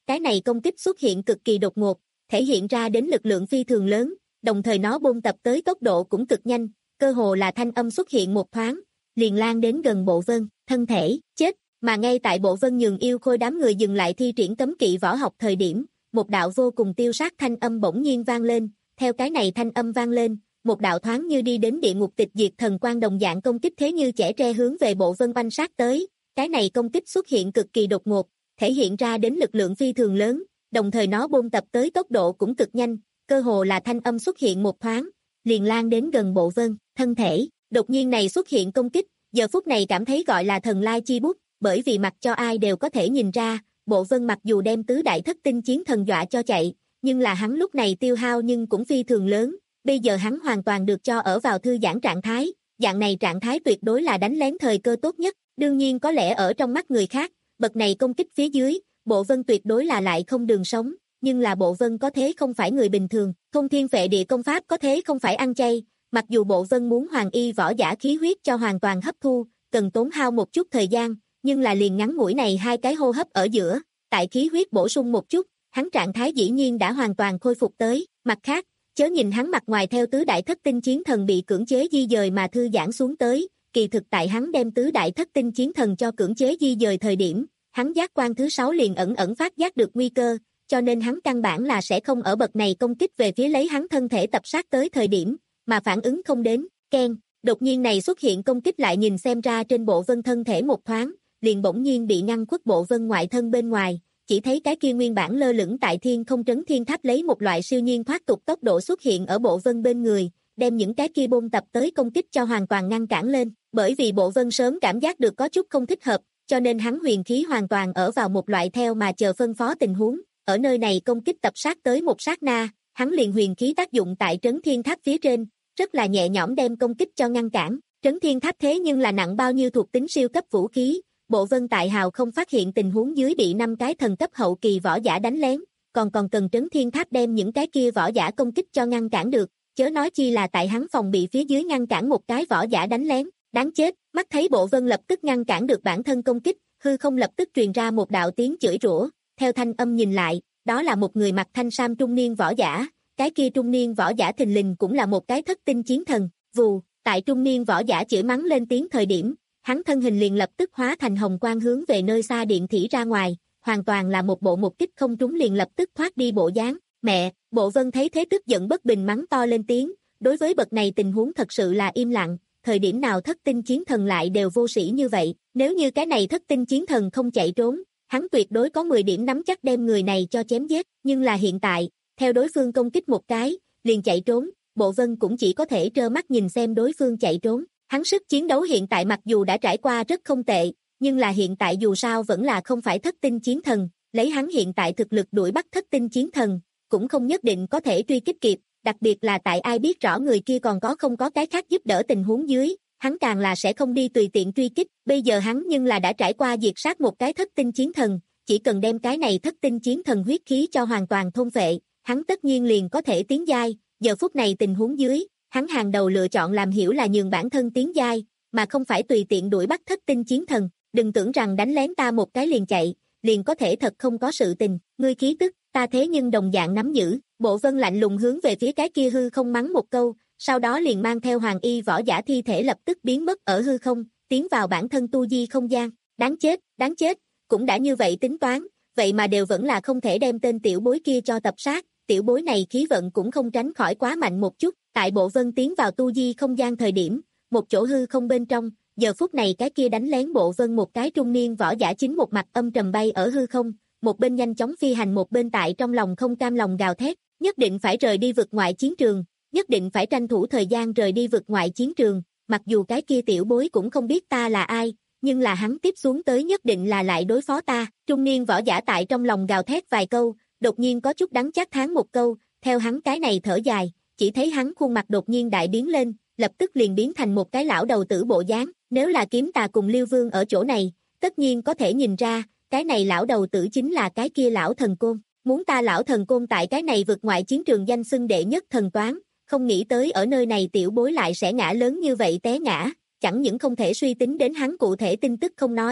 cái này công kích xuất hiện cực kỳ đột ngột, thể hiện ra đến lực lượng phi thường lớn, đồng thời nó bôn tập tới tốc độ cũng cực nhanh, cơ hồ là thanh âm xuất hiện một thoáng, liền lan đến gần Bộ Vân, thân thể, chết, mà ngay tại Bộ Vân nhường yêu khôi đám người dừng lại thi triển cấm kỵ võ học thời điểm, một đạo vô cùng tiêu sát thanh âm bỗng nhiên vang lên, theo cái này thanh âm vang lên, một đạo thoáng như đi đến địa ngục tịch diệt thần quang đồng dạng công kích thế như chẻ tre hướng về Bộ Vân oanh sát tới, cái này công kích xuất hiện cực kỳ đột ngột, thể hiện ra đến lực lượng phi thường lớn, đồng thời nó bôn tập tới tốc độ cũng cực nhanh, cơ hồ là thanh âm xuất hiện một thoáng, liền lan đến gần Bộ Vân, thân thể, đột nhiên này xuất hiện công kích, giờ phút này cảm thấy gọi là thần lai chi bút, bởi vì mặc cho ai đều có thể nhìn ra, Bộ Vân mặc dù đem tứ đại thất tinh chiến thần dọa cho chạy, nhưng là hắn lúc này tiêu hao nhưng cũng phi thường lớn, bây giờ hắn hoàn toàn được cho ở vào thư giãn trạng thái, dạng này trạng thái tuyệt đối là đánh lén thời cơ tốt nhất, đương nhiên có lẽ ở trong mắt người khác, bậc này công kích phía dưới, Bộ Vân tuyệt đối là lại không đường sống, nhưng là Bộ Vân có thế không phải người bình thường, Thông Thiên Phệ Địa công pháp có thế không phải ăn chay, mặc dù Bộ Vân muốn hoàng y võ giả khí huyết cho hoàn toàn hấp thu, cần tốn hao một chút thời gian, nhưng là liền ngắn ngủi này hai cái hô hấp ở giữa, tại khí huyết bổ sung một chút, hắn trạng thái dĩ nhiên đã hoàn toàn khôi phục tới, mặt khác, chớ nhìn hắn mặt ngoài theo tứ đại thất tinh chiến thần bị cưỡng chế di dời mà thư giãn xuống tới, kỳ thực tại hắn đem tứ đại thất tinh chiến thần cho cưỡng chế di dời thời điểm, hắn giác quan thứ sáu liền ẩn ẩn phát giác được nguy cơ, cho nên hắn căn bản là sẽ không ở bậc này công kích về phía lấy hắn thân thể tập sát tới thời điểm, mà phản ứng không đến, keng, đột nhiên này xuất hiện công kích lại nhìn xem ra trên Bộ Vân thân thể một thoáng, liền bỗng nhiên bị ngăn khuất Bộ Vân ngoại thân bên ngoài, chỉ thấy cái kia nguyên bản lơ lửng tại thiên không trấn thiên tháp lấy một loại siêu nhiên thoát tục tốc độ xuất hiện ở Bộ Vân bên người, đem những cái kia bôn tập tới công kích cho hoàn toàn ngăn cản lên, bởi vì Bộ Vân sớm cảm giác được có chút không thích hợp, cho nên hắn huyền khí hoàn toàn ở vào một loại theo mà chờ phân phó tình huống, ở nơi này công kích tập sát tới một sát na, hắn liền huyền khí tác dụng tại trấn thiên tháp phía trên, rất là nhẹ nhõm đem công kích cho ngăn cản, trấn thiên tháp thế nhưng là nặng bao nhiêu thuộc tính siêu cấp vũ khí, Bộ Vân tại hào không phát hiện tình huống dưới bị năm cái thần cấp hậu kỳ võ giả đánh lén, còn còn cần trấn thiên tháp đem những cái kia võ giả công kích cho ngăn cản được, chớ nói chi là tại hắn phòng bị phía dưới ngăn cản một cái võ giả đánh lén, đáng chết, mắt thấy Bộ Vân lập tức ngăn cản được bản thân công kích, hư không lập tức truyền ra một đạo tiếng chửi rủa, theo thanh âm nhìn lại, đó là một người mặc thanh sam trung niên võ giả, cái kia trung niên võ giả thình lình cũng là một cái thất tinh chiến thần, vù, tại trung niên võ giả chửi mắng lên tiếng thời điểm, hắn thân hình liền lập tức hóa thành hồng quang hướng về nơi xa điện thỉ ra ngoài, hoàn toàn là một bộ một kích không trúng liền lập tức thoát đi bộ dáng, mẹ, Bộ Vân thấy thế tức giận bất bình mắng to lên tiếng, đối với bậc này tình huống thật sự là im lặng, thời điểm nào thất tinh chiến thần lại đều vô sĩ như vậy, nếu như cái này thất tinh chiến thần không chạy trốn, hắn tuyệt đối có mười điểm nắm chắc đem người này cho chém giết, nhưng là hiện tại, theo đối phương công kích một cái, liền chạy trốn, Bộ Vân cũng chỉ có thể trơ mắt nhìn xem đối phương chạy trốn, hắn sức chiến đấu hiện tại mặc dù đã trải qua rất không tệ, nhưng là hiện tại dù sao vẫn là không phải thất tinh chiến thần, lấy hắn hiện tại thực lực đuổi bắt thất tinh chiến thần, cũng không nhất định có thể truy kích kịp, đặc biệt là tại ai biết rõ người kia còn có không có cái khác giúp đỡ tình huống dưới, hắn càng là sẽ không đi tùy tiện truy kích, bây giờ hắn nhưng là đã trải qua diệt sát một cái thất tinh chiến thần, chỉ cần đem cái này thất tinh chiến thần huyết khí cho hoàn toàn thôn phệ, hắn tất nhiên liền có thể tiến giai, giờ phút này tình huống dưới, hắn hàng đầu lựa chọn làm hiểu là nhường bản thân tiến giai, mà không phải tùy tiện đuổi bắt thất tinh chiến thần, đừng tưởng rằng đánh lén ta một cái liền chạy, liền có thể thật không có sự tình, ngươi khí tức, ta thế nhưng đồng dạng nắm giữ, Bộ Vân lạnh lùng hướng về phía cái kia hư không mắng một câu, sau đó liền mang theo hoàng y võ giả thi thể lập tức biến mất ở hư không, tiến vào bản thân tu di không gian, đáng chết, đáng chết, cũng đã như vậy tính toán, vậy mà đều vẫn là không thể đem tên tiểu bối kia cho tập sát, tiểu bối này khí vận cũng không tránh khỏi quá mạnh một chút, tại Bộ Vân tiến vào tu di không gian thời điểm, một chỗ hư không bên trong, giờ phút này cái kia đánh lén Bộ Vân một cái trung niên võ giả chính một mặt âm trầm bay ở hư không, một bên nhanh chóng phi hành một bên tại trong lòng không cam lòng gào thét, nhất định phải rời đi vực ngoại chiến trường, nhất định phải tranh thủ thời gian rời đi vực ngoại chiến trường, mặc dù cái kia tiểu bối cũng không biết ta là ai, nhưng là hắn tiếp xuống tới nhất định là lại đối phó ta, trung niên võ giả tại trong lòng gào thét vài câu, đột nhiên có chút đắng chát thán một câu, theo hắn cái này thở dài, chỉ thấy hắn khuôn mặt đột nhiên đại biến lên, lập tức liền biến thành một cái lão đầu tử bộ dáng, nếu là Kiếm Tà cùng Liêu Vương ở chỗ này, tất nhiên có thể nhìn ra, cái này lão đầu tử chính là cái kia lão thần côn, muốn ta lão thần côn tại cái này vượt ngoại chiến trường danh xưng đệ nhất thần toán, không nghĩ tới ở nơi này tiểu bối lại sẽ ngã lớn như vậy té ngã, chẳng những không thể suy tính đến hắn cụ thể tin tức không nói,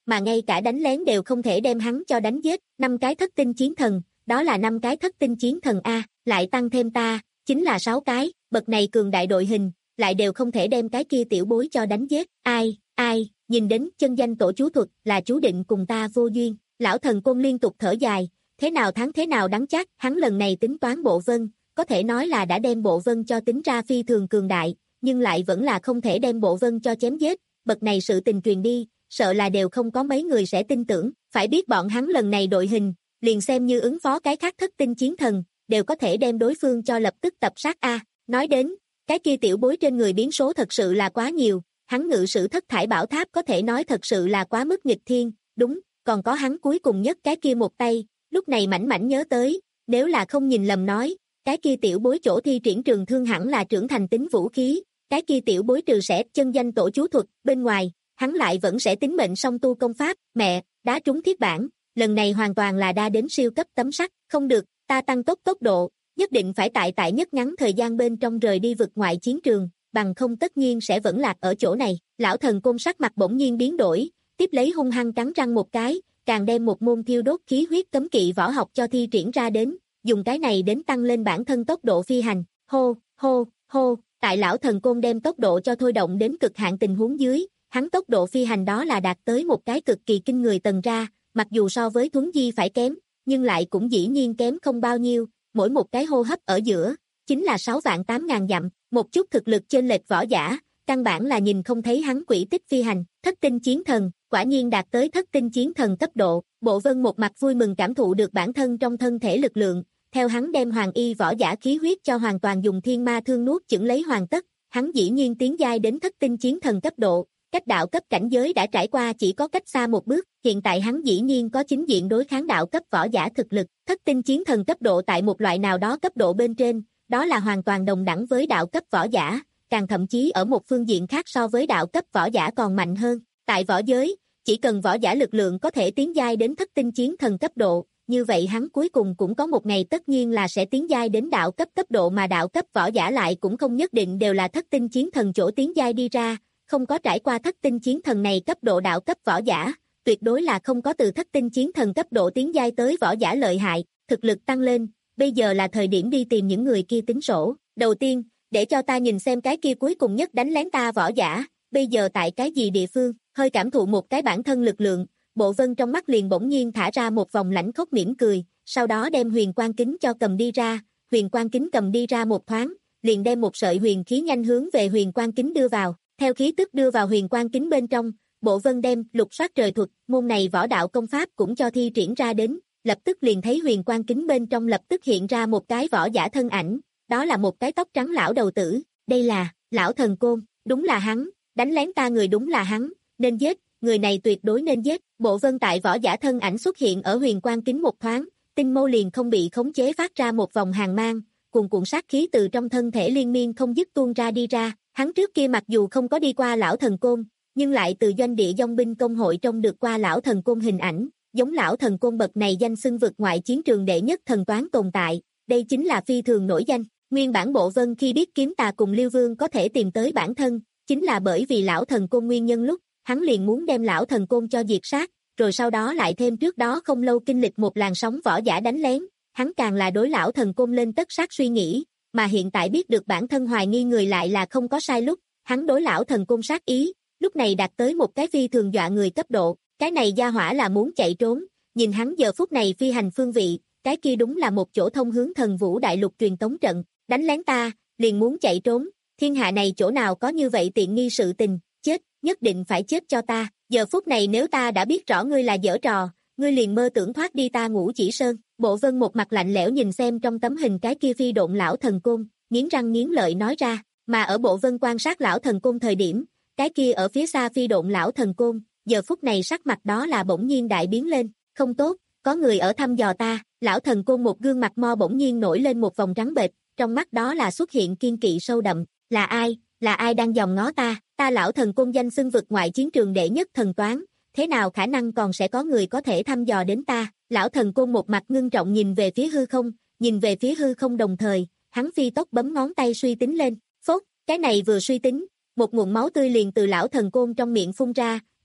mà ngay cả đánh lén đều không thể đem hắn cho đánh giết, năm cái thất tinh chiến thần, đó là năm cái thất tinh chiến thần A, lại tăng thêm ta, chính là sáu cái, bậc này cường đại đội hình, lại đều không thể đem cái kia tiểu bối cho đánh giết, ai, ai, nhìn đến chân danh tổ chú thuật là chú định cùng ta vô duyên, lão thần côn liên tục thở dài, thế nào thắng thế nào đắng chắc, hắn lần này tính toán bộ vân, có thể nói là đã đem bộ vân cho tính ra phi thường cường đại, nhưng lại vẫn là không thể đem bộ vân cho chém giết, bậc này sự tình truyền đi, sợ là đều không có mấy người sẽ tin tưởng, phải biết bọn hắn lần này đội hình, liền xem như ứng phó cái khác thất tinh chiến thần, đều có thể đem đối phương cho lập tức tập sát a. Nói đến, cái kia tiểu bối trên người biến số thật sự là quá nhiều, hắn ngự sử thất thải bảo tháp có thể nói thật sự là quá mức nghịch thiên, đúng, còn có hắn cuối cùng nhất cái kia một tay, lúc này mảnh mảnh nhớ tới, nếu là không nhìn lầm nói, cái kia tiểu bối chỗ thi triển trường thương hẳn là trưởng thành tính vũ khí, cái kia tiểu bối trừ sẽ chân danh tổ chú thuật, bên ngoài, hắn lại vẫn sẽ tính mệnh song tu công pháp, mẹ, đá trúng thiết bản, lần này hoàn toàn là đa đến siêu cấp tấm sắt, không được, ta tăng tốc tốc độ, nhất định phải tại tại nhất ngắn thời gian bên trong rời đi vực ngoại chiến trường, bằng không tất nhiên sẽ vẫn lạc ở chỗ này, lão thần côn sắc mặt bỗng nhiên biến đổi, tiếp lấy hung hăng cắn răng một cái, càng đem một môn thiêu đốt khí huyết cấm kỵ võ học cho thi triển ra đến, dùng cái này đến tăng lên bản thân tốc độ phi hành, hô, hô, hô, tại lão thần côn đem tốc độ cho thôi động đến cực hạn tình huống dưới, hắn tốc độ phi hành đó là đạt tới một cái cực kỳ kinh người tầng ra, mặc dù so với Thuấn Di phải kém, nhưng lại cũng dĩ nhiên kém không bao nhiêu, mỗi một cái hô hấp ở giữa, chính là sáu vạn tám ngàn dặm, một chút thực lực chênh lệch võ giả, căn bản là nhìn không thấy hắn quỹ tích phi hành, thất tinh chiến thần, quả nhiên đạt tới thất tinh chiến thần cấp độ, Bộ Vân một mặt vui mừng cảm thụ được bản thân trong thân thể lực lượng, theo hắn đem hoàng y võ giả khí huyết cho hoàn toàn dùng thiên ma thương nuốt chửng lấy hoàn tất, hắn dĩ nhiên tiến giai đến thất tinh chiến thần cấp độ, cách đạo cấp cảnh giới đã trải qua chỉ có cách xa một bước, hiện tại hắn dĩ nhiên có chính diện đối kháng đạo cấp võ giả thực lực, thất tinh chiến thần cấp độ tại một loại nào đó cấp độ bên trên, đó là hoàn toàn đồng đẳng với đạo cấp võ giả, càng thậm chí ở một phương diện khác so với đạo cấp võ giả còn mạnh hơn, tại võ giới, chỉ cần võ giả lực lượng có thể tiến giai đến thất tinh chiến thần cấp độ, như vậy hắn cuối cùng cũng có một ngày tất nhiên là sẽ tiến giai đến đạo cấp cấp độ mà đạo cấp võ giả lại cũng không nhất định đều là thất tinh chiến thần chỗ tiến giai đi ra, không có trải qua thất tinh chiến thần này cấp độ đạo cấp võ giả, tuyệt đối là không có từ thất tinh chiến thần cấp độ tiến giai tới võ giả lợi hại, thực lực tăng lên, bây giờ là thời điểm đi tìm những người kia tính sổ, đầu tiên, để cho ta nhìn xem cái kia cuối cùng nhất đánh lén ta võ giả, bây giờ tại cái gì địa phương, hơi cảm thụ một cái bản thân lực lượng, Bộ Vân trong mắt liền bỗng nhiên thả ra một vòng lãnh khốc mỉm cười, sau đó đem huyền quang kính cho cầm đi ra, huyền quang kính cầm đi ra một thoáng, liền đem một sợi huyền khí nhanh hướng về huyền quang kính đưa vào, theo khí tức đưa vào huyền quang kính bên trong, Bộ Vân đem lục soát trời thuật, môn này võ đạo công pháp cũng cho thi triển ra đến, lập tức liền thấy huyền quang kính bên trong lập tức hiện ra một cái võ giả thân ảnh, đó là một cái tóc trắng lão đầu tử, đây là, lão thần côn, đúng là hắn, đánh lén ta người đúng là hắn, nên giết, người này tuyệt đối nên giết, Bộ Vân tại võ giả thân ảnh xuất hiện ở huyền quang kính một thoáng, tinh mâu liền không bị khống chế phát ra một vòng hàng mang, cuồn cuộn sát khí từ trong thân thể liên miên không dứt tuôn ra đi ra, hắn trước kia mặc dù không có đi qua lão thần côn, nhưng lại từ doanh địa dòng binh công hội trông được qua lão thần côn hình ảnh, giống lão thần côn bậc này danh xưng vực ngoại chiến trường đệ nhất thần toán tồn tại, đây chính là phi thường nổi danh, nguyên bản Bộ Vân khi biết Kiếm Tà cùng Liêu Vương có thể tìm tới bản thân, chính là bởi vì lão thần côn nguyên nhân lúc, hắn liền muốn đem lão thần côn cho diệt sát, rồi sau đó lại thêm trước đó không lâu kinh lịch một làn sóng võ giả đánh lén, hắn càng là đối lão thần côn lên tất sát suy nghĩ, mà hiện tại biết được bản thân hoài nghi người lại là không có sai lúc, hắn đối lão thần côn sát ý, lúc này đạt tới một cái phi thường dọa người cấp độ, cái này gia hỏa là muốn chạy trốn, nhìn hắn giờ phút này phi hành phương vị, cái kia đúng là một chỗ thông hướng thần vũ đại lục truyền tống trận, đánh lén ta, liền muốn chạy trốn, thiên hạ này chỗ nào có như vậy tiện nghi sự tình, chết, nhất định phải chết cho ta, giờ phút này nếu ta đã biết rõ ngươi là giở trò, ngươi liền mơ tưởng thoát đi ta Ngũ Chỉ Sơn, Bộ Vân một mặt lạnh lẽo nhìn xem trong tấm hình cái kia phi độn lão thần côn, nghiến răng nghiến lợi nói ra, mà ở Bộ Vân quan sát lão thần côn thời điểm, cái kia ở phía xa phi độn lão thần côn, giờ phút này sắc mặt đó là bỗng nhiên đại biến lên, không tốt, có người ở thăm dò ta, lão thần côn một gương mặt mo bỗng nhiên nổi lên một vòng trắng bệch, trong mắt đó là xuất hiện kiên kỵ sâu đậm, là ai, là ai đang dòm ngó ta, ta lão thần côn danh xưng vực ngoại chiến trường đệ nhất thần toán, thế nào khả năng còn sẽ có người có thể thăm dò đến ta, lão thần côn một mặt ngưng trọng nhìn về phía hư không, nhìn về phía hư không đồng thời, hắn phi tốc bấm ngón tay suy tính lên, phốt, cái này vừa suy tính, một nguồn máu tươi liền từ lão thần côn trong miệng phun ra,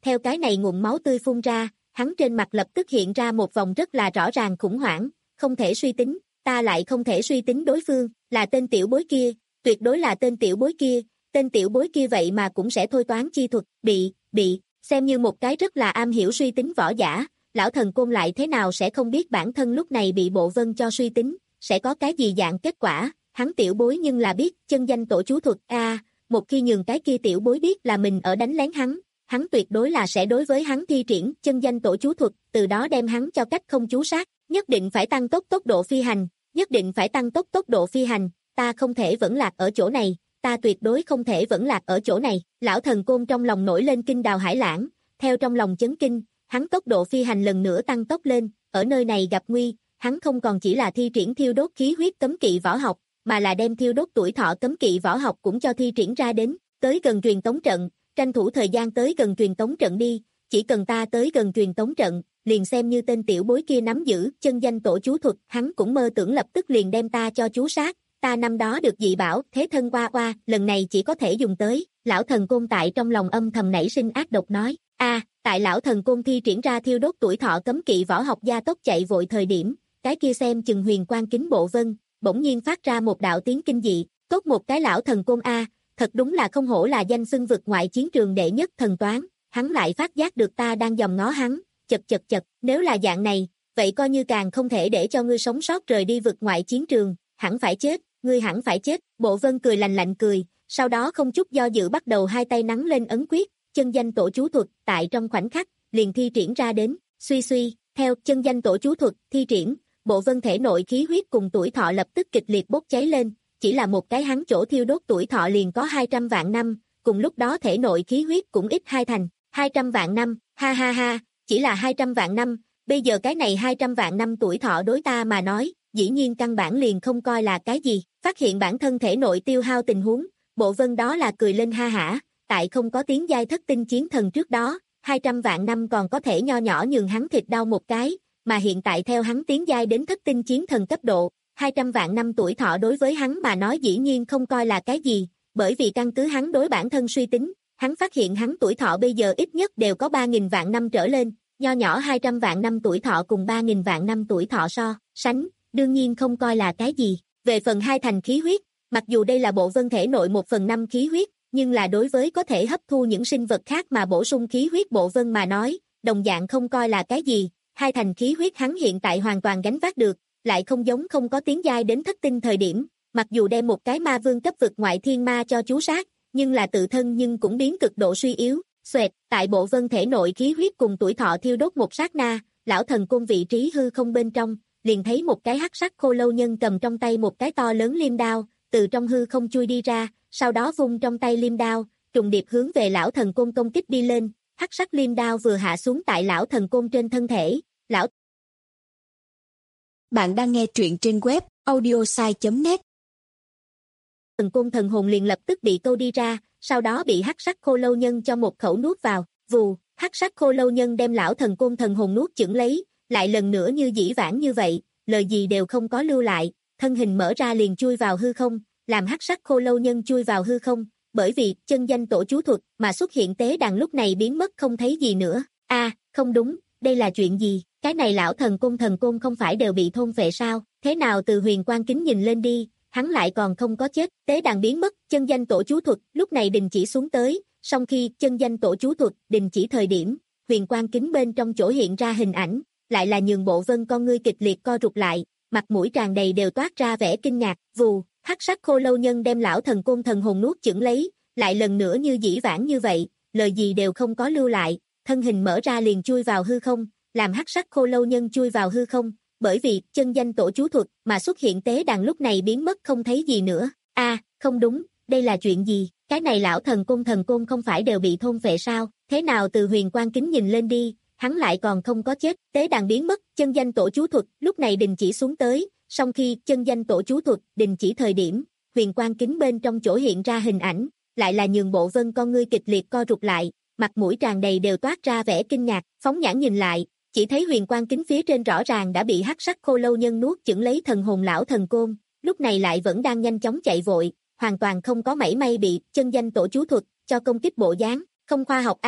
theo cái này nguồn máu tươi phun ra, hắn trên mặt lập tức hiện ra một vòng rất là rõ ràng khủng hoảng, không thể suy tính, ta lại không thể suy tính đối phương, là tên tiểu bối kia, tuyệt đối là tên tiểu bối kia, tên tiểu bối kia vậy mà cũng sẽ thôi toán chi thuật, bị, bị, xem như một cái rất là am hiểu suy tính võ giả, lão thần côn lại thế nào sẽ không biết bản thân lúc này bị Bộ Vân cho suy tính, sẽ có cái gì dạng kết quả, hắn tiểu bối nhưng là biết chân danh tổ chú thuật, a à, một khi nhường cái kia tiểu bối biết là mình ở đánh lén hắn, hắn tuyệt đối là sẽ đối với hắn thi triển chân danh tổ chú thuật, từ đó đem hắn cho cách không chú sát, nhất định phải tăng tốc tốc độ phi hành, nhất định phải tăng tốc tốc độ phi hành, ta không thể vẫn lạc ở chỗ này, ta tuyệt đối không thể vẫn lạc ở chỗ này, lão thần côn trong lòng nổi lên kinh đào hải lãng, theo trong lòng chấn kinh, hắn tốc độ phi hành lần nữa tăng tốc lên, ở nơi này gặp nguy, hắn không còn chỉ là thi triển thiêu đốt khí huyết cấm kỵ võ học, mà là đem thiêu đốt tuổi thọ cấm kỵ võ học cũng cho thi triển ra đến, tới gần truyền tống trận, tranh thủ thời gian tới gần truyền tống trận đi, chỉ cần ta tới gần truyền tống trận, liền xem như tên tiểu bối kia nắm giữ chân danh tổ chú thuật, hắn cũng mơ tưởng lập tức liền đem ta cho chú sát, ta năm đó được dị bảo, thế thân qua qua, lần này chỉ có thể dùng tới, lão thần côn tại trong lòng âm thầm nảy sinh ác độc nói, a à, tại lão thần côn thi triển ra thiêu đốt tuổi thọ cấm kỵ võ học gia tốc chạy vội thời điểm, cái kia xem chừng huyền quang kính Bộ Vân, bỗng nhiên phát ra một đạo tiếng kinh dị, tốt một cái lão thần côn a, thật đúng là không hổ là danh xưng vực ngoại chiến trường đệ nhất thần toán, hắn lại phát giác được ta đang dòm ngó hắn, chật chật chật, nếu là dạng này, vậy coi như càng không thể để cho ngươi sống sót rời đi vực ngoại chiến trường, hẳn phải chết, ngươi hẳn phải chết, Bộ Vân cười lạnh lạnh cười, sau đó không chút do dự bắt đầu hai tay nắm lên ấn quyết, chân danh tổ chú thuật, tại trong khoảnh khắc, liền thi triển ra đến, suy suy, theo chân danh tổ chú thuật, thi triển, Bộ Vân thể nội khí huyết cùng tuổi thọ lập tức kịch liệt bốc cháy lên, chỉ là một cái hắn chỗ thiêu đốt tuổi thọ liền có hai trăm vạn năm, cùng lúc đó thể nội khí huyết cũng ít hai thành, hai trăm vạn năm, ha ha ha, chỉ là hai trăm vạn năm, bây giờ cái này hai trăm vạn năm tuổi thọ đối ta mà nói, dĩ nhiên căn bản liền không coi là cái gì, phát hiện bản thân thể nội tiêu hao tình huống, Bộ Vân đó là cười lên ha hả, tại không có tiếng giai thất tinh chiến thần trước đó, hai trăm vạn năm còn có thể nho nhỏ nhường hắn thịt đau một cái, mà hiện tại theo hắn tiến giai đến thất tinh chiến thần cấp độ, hai trăm vạn năm tuổi thọ đối với hắn mà nói dĩ nhiên không coi là cái gì, bởi vì căn cứ hắn đối bản thân suy tính, hắn phát hiện hắn tuổi thọ bây giờ ít nhất đều có ba nghìn vạn năm trở lên, nho nhỏ hai trăm vạn năm tuổi thọ cùng ba nghìn vạn năm tuổi thọ so sánh, đương nhiên không coi là cái gì. Về phần hai thành khí huyết, mặc dù đây là Bộ Vân thể nội một phần năm khí huyết, nhưng là đối với có thể hấp thu những sinh vật khác mà bổ sung khí huyết Bộ Vân mà nói, đồng dạng không coi là cái gì, hai thành khí huyết hắn hiện tại hoàn toàn gánh vác được, lại không giống không có tiến giai đến thất tinh thời điểm, mặc dù đem một cái ma vương cấp vực ngoại thiên ma cho chú sát, nhưng là tự thân nhưng cũng biến cực độ suy yếu, xoẹt, tại Bộ Vân thể nội khí huyết cùng tuổi thọ thiêu đốt một sát na, lão thần côn vị trí hư không bên trong, liền thấy một cái hắc sắc khô lâu nhân cầm trong tay một cái to lớn liêm đao, từ trong hư không chui đi ra, sau đó vung trong tay liêm đao, trùng điệp hướng về lão thần côn công kích đi lên, hắc sắc liêm đao vừa hạ xuống tại lão thần côn trên thân thể, lão Bạn đang nghe truyện trên web audiosai chấm net. Thần côn thần hồn liền lập tức bị câu đi ra, sau đó bị hắc sắc khô lâu nhân cho một khẩu nuốt vào, vù, hắc sắc khô lâu nhân đem lão thần côn thần hồn nuốt chửng lấy, lại lần nữa như dĩ vãng như vậy, lời gì đều không có lưu lại, thân hình mở ra liền chui vào hư không, làm hắc sắc khô lâu nhân chui vào hư không, bởi vì chân danh tổ chú thuật mà xuất hiện tế đàn lúc này biến mất không thấy gì nữa. A, à, không đúng, đây là chuyện gì? Cái này lão thần côn thần côn không phải đều bị thôn phệ sao? Thế nào từ huyền quang kính nhìn lên đi, hắn lại còn không có chết, tế đàn biến mất, chân danh tổ chú thuật lúc này đình chỉ xuống tới, song khi chân danh tổ chú thuật đình chỉ thời điểm, huyền quang kính bên trong chỗ hiện ra hình ảnh, lại là nhường Bộ Vân con ngươi kịch liệt co rụt lại, mặt mũi tràn đầy đều toát ra vẻ kinh ngạc, vù, hắc sắc khô lâu nhân đem lão thần côn thần hồn nuốt chửng lấy, lại lần nữa như dĩ vãng như vậy, lời gì đều không có lưu lại, thân hình mở ra liền chui vào hư không, làm hắc sắc khô lâu nhân chui vào hư không, bởi vì chân danh tổ chú thuật mà xuất hiện tế đàn lúc này biến mất không thấy gì nữa. A, à, không đúng, đây là chuyện gì? Cái này lão thần côn thần côn không phải đều bị thôn phệ sao? Thế nào từ huyền quang kính nhìn lên đi, hắn lại còn không có chết, tế đàn biến mất, chân danh tổ chú thuật lúc này đình chỉ xuống tới, song khi chân danh tổ chú thuật đình chỉ thời điểm, huyền quang kính bên trong chỗ hiện ra hình ảnh, lại là nhường Bộ Vân con ngươi kịch liệt co rụt lại, mặt mũi tràn đầy đều toát ra vẻ kinh ngạc, phóng nhãn nhìn lại, chỉ thấy huyền quang kính phía trên rõ ràng đã bị hắc sắc khô lâu nhân nuốt chửng lấy thần hồn lão thần côn, lúc này lại vẫn đang nhanh chóng chạy vội, hoàn toàn không có mảy may bị chân danh tổ chú thuật cho công kích bộ dáng, không khoa học a,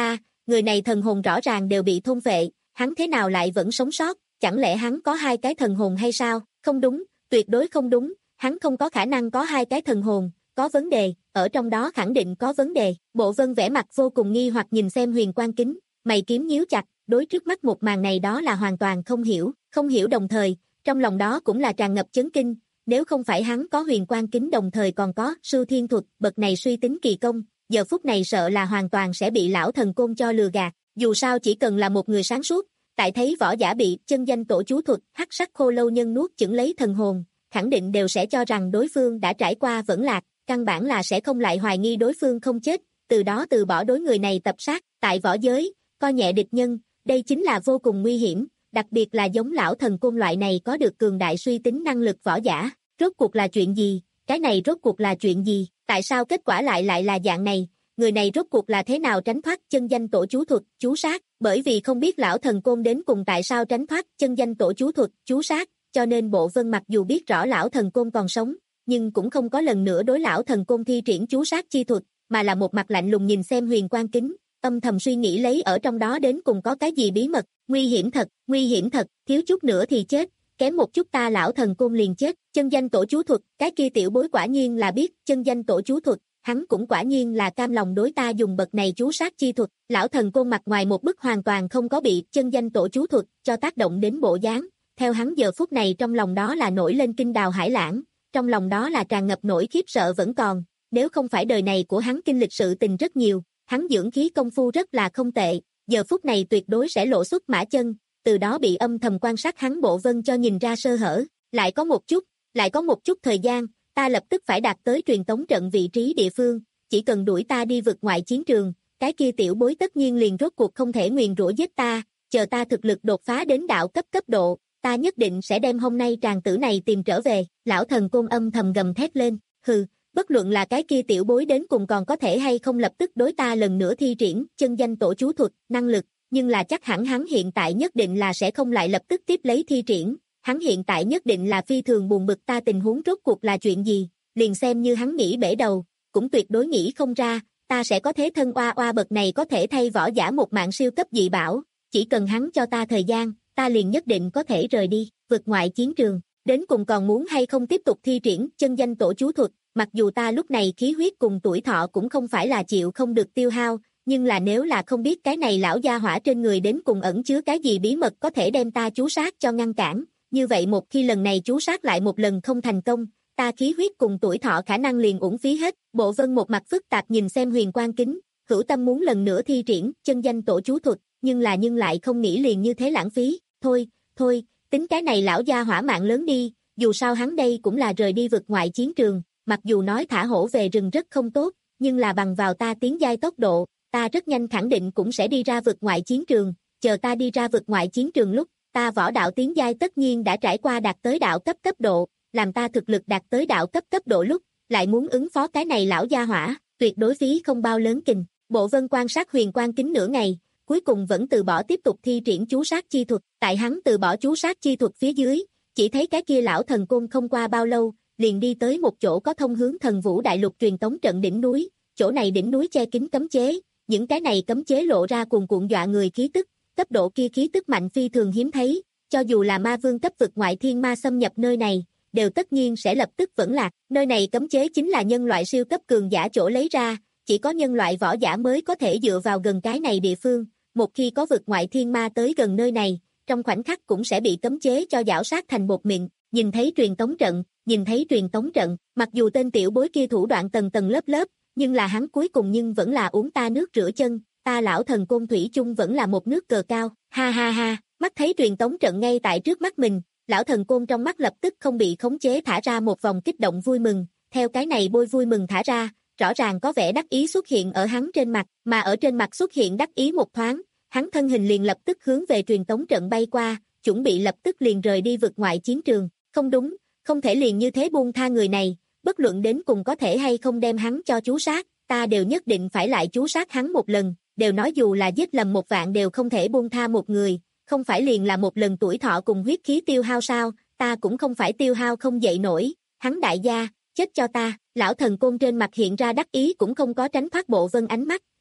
người này thần hồn rõ ràng đều bị thôn phệ, hắn thế nào lại vẫn sống sót, chẳng lẽ hắn có hai cái thần hồn hay sao? Không đúng, tuyệt đối không đúng, hắn không có khả năng có hai cái thần hồn, có vấn đề, ở trong đó khẳng định có vấn đề. Bộ Vân vẻ mặt vô cùng nghi hoặc nhìn xem huyền quang kính, mày kiếm nhíu chặt, đối trước mắt một màn này đó là hoàn toàn không hiểu, không hiểu đồng thời, trong lòng đó cũng là tràn ngập chấn kinh, nếu không phải hắn có huyền quang kính đồng thời còn có Sưu Thiên thuật, bậc này suy tính kỳ công, giờ phút này sợ là hoàn toàn sẽ bị lão thần côn cho lừa gạt, dù sao chỉ cần là một người sáng suốt, tại thấy võ giả bị chân danh tổ chú thuật, hắc sắc khô lâu nhân nuốt chửng lấy thần hồn, khẳng định đều sẽ cho rằng đối phương đã trải qua vẫn lạc, căn bản là sẽ không lại hoài nghi đối phương không chết, từ đó từ bỏ đối người này tập sát, tại võ giới, coi nhẹ địch nhân, đây chính là vô cùng nguy hiểm, đặc biệt là giống lão thần côn loại này có được cường đại suy tính năng lực võ giả, rốt cuộc là chuyện gì, cái này rốt cuộc là chuyện gì, tại sao kết quả lại lại là dạng này, người này rốt cuộc là thế nào tránh thoát chân danh tổ chú thuật, chú sát, bởi vì không biết lão thần côn đến cùng tại sao tránh thoát chân danh tổ chú thuật, chú sát, cho nên Bộ Vân mặc dù biết rõ lão thần côn còn sống, nhưng cũng không có lần nữa đối lão thần côn thi triển chú sát chi thuật, mà là một mặt lạnh lùng nhìn xem huyền quang kính, âm thầm suy nghĩ lấy ở trong đó đến cùng có cái gì bí mật, nguy hiểm thật, nguy hiểm thật, thiếu chút nữa thì chết, kém một chút ta lão thần côn liền chết, chân danh tổ chú thuật, cái kia tiểu bối quả nhiên là biết chân danh tổ chú thuật, hắn cũng quả nhiên là cam lòng đối ta dùng bậc này chú sát chi thuật, lão thần côn mặt ngoài một bức hoàn toàn không có bị chân danh tổ chú thuật cho tác động đến bộ dáng, theo hắn giờ phút này trong lòng đó là nổi lên kinh đào hải lãng, trong lòng đó là tràn ngập nỗi khiếp sợ vẫn còn, nếu không phải đời này của hắn kinh lịch sự tình rất nhiều, hắn dưỡng khí công phu rất là không tệ, giờ phút này tuyệt đối sẽ lộ xuất mã chân, từ đó bị âm thầm quan sát hắn Bộ Vân cho nhìn ra sơ hở, lại có một chút, lại có một chút thời gian, ta lập tức phải đạt tới truyền tống trận vị trí địa phương, chỉ cần đuổi ta đi vượt ngoại chiến trường, cái kia tiểu bối tất nhiên liền rốt cuộc không thể nguyền rủa giết ta, chờ ta thực lực đột phá đến đạo cấp cấp độ, ta nhất định sẽ đem hôm nay tràng tử này tìm trở về, lão thần côn âm thầm gầm thét lên, hừ, bất luận là cái kia tiểu bối đến cùng còn có thể hay không lập tức đối ta lần nữa thi triển chân danh tổ chú thuật, năng lực, nhưng là chắc hẳn hắn hiện tại nhất định là sẽ không lại lập tức tiếp lấy thi triển, hắn hiện tại nhất định là phi thường buồn bực ta tình huống rốt cuộc là chuyện gì, liền xem như hắn nghĩ bể đầu, cũng tuyệt đối nghĩ không ra, ta sẽ có thế thân oa oa bậc này có thể thay võ giả một mạng siêu cấp dị bảo, chỉ cần hắn cho ta thời gian, ta liền nhất định có thể rời đi, vượt ngoại chiến trường, đến cùng còn muốn hay không tiếp tục thi triển chân danh tổ chú thuật, mặc dù ta lúc này khí huyết cùng tuổi thọ cũng không phải là chịu không được tiêu hao, nhưng là nếu là không biết cái này lão gia hỏa trên người đến cùng ẩn chứa cái gì bí mật có thể đem ta chú sát cho ngăn cản, như vậy một khi lần này chú sát lại một lần không thành công, ta khí huyết cùng tuổi thọ khả năng liền uổng phí hết. Bộ Vân một mặt phức tạp nhìn xem huyền quang kính, hữu tâm muốn lần nữa thi triển chân danh tổ chú thuật, nhưng là nhưng lại không nghĩ liền như thế lãng phí, thôi, thôi, tính cái này lão gia hỏa mạng lớn đi, dù sao hắn đây cũng là rời đi vượt ngoại chiến trường, mặc dù nói thả hổ về rừng rất không tốt, nhưng là bằng vào ta tiến giai tốc độ, ta rất nhanh khẳng định cũng sẽ đi ra vượt ngoại chiến trường, chờ ta đi ra vượt ngoại chiến trường lúc, ta võ đạo tiến giai tất nhiên đã trải qua đạt tới đạo cấp cấp độ, làm ta thực lực đạt tới đạo cấp cấp độ lúc, lại muốn ứng phó cái này lão gia hỏa, tuyệt đối phí không bao lớn kình. Bộ Vân quan sát huyền quang kính nửa ngày, cuối cùng vẫn từ bỏ tiếp tục thi triển chú sát chi thuật, tại hắn từ bỏ chú sát chi thuật phía dưới, chỉ thấy cái kia lão thần côn không qua bao lâu, liền đi tới một chỗ có thông hướng Thần Vũ Đại Lục truyền tống trận đỉnh núi, chỗ này đỉnh núi che kín cấm chế, những cái này cấm chế lộ ra cuồn cuộn dọa người khí tức, cấp độ kia khí tức mạnh phi thường hiếm thấy, cho dù là ma vương cấp vực ngoại thiên ma xâm nhập nơi này, đều tất nhiên sẽ lập tức vẫn lạc, nơi này cấm chế chính là nhân loại siêu cấp cường giả chỗ lấy ra, chỉ có nhân loại võ giả mới có thể dựa vào gần cái này địa phương, một khi có vực ngoại thiên ma tới gần nơi này, trong khoảnh khắc cũng sẽ bị cấm chế cho giảo sát thành bột mịn. Nhìn thấy truyền tống trận, nhìn thấy truyền tống trận, mặc dù tên tiểu bối kia thủ đoạn tầng tầng lớp lớp, nhưng là hắn cuối cùng nhưng vẫn là uống ta nước rửa chân, ta lão thần côn thủy chung vẫn là một nước cờ cao, ha ha ha, mắt thấy truyền tống trận ngay tại trước mắt mình, lão thần côn trong mắt lập tức không bị khống chế thả ra một vòng kích động vui mừng, theo cái này bôi vui mừng thả ra, rõ ràng có vẻ đắc ý xuất hiện ở hắn trên mặt, mà ở trên mặt xuất hiện đắc ý một thoáng, hắn thân hình liền lập tức hướng về truyền tống trận bay qua, chuẩn bị lập tức liền rời đi vượt ngoại chiến trường, không đúng, không thể liền như thế buông tha người này, bất luận đến cùng có thể hay không đem hắn cho chú sát, ta đều nhất định phải lại chú sát hắn một lần, đều nói dù là giết lầm một vạn đều không thể buông tha một người, không phải liền là một lần tuổi thọ cùng huyết khí tiêu hao sao, ta cũng không phải tiêu hao không dậy nổi, hắn đại gia, chết cho ta, lão thần côn trên mặt hiện ra đắc ý cũng không có tránh thoát Bộ Vân ánh mắt,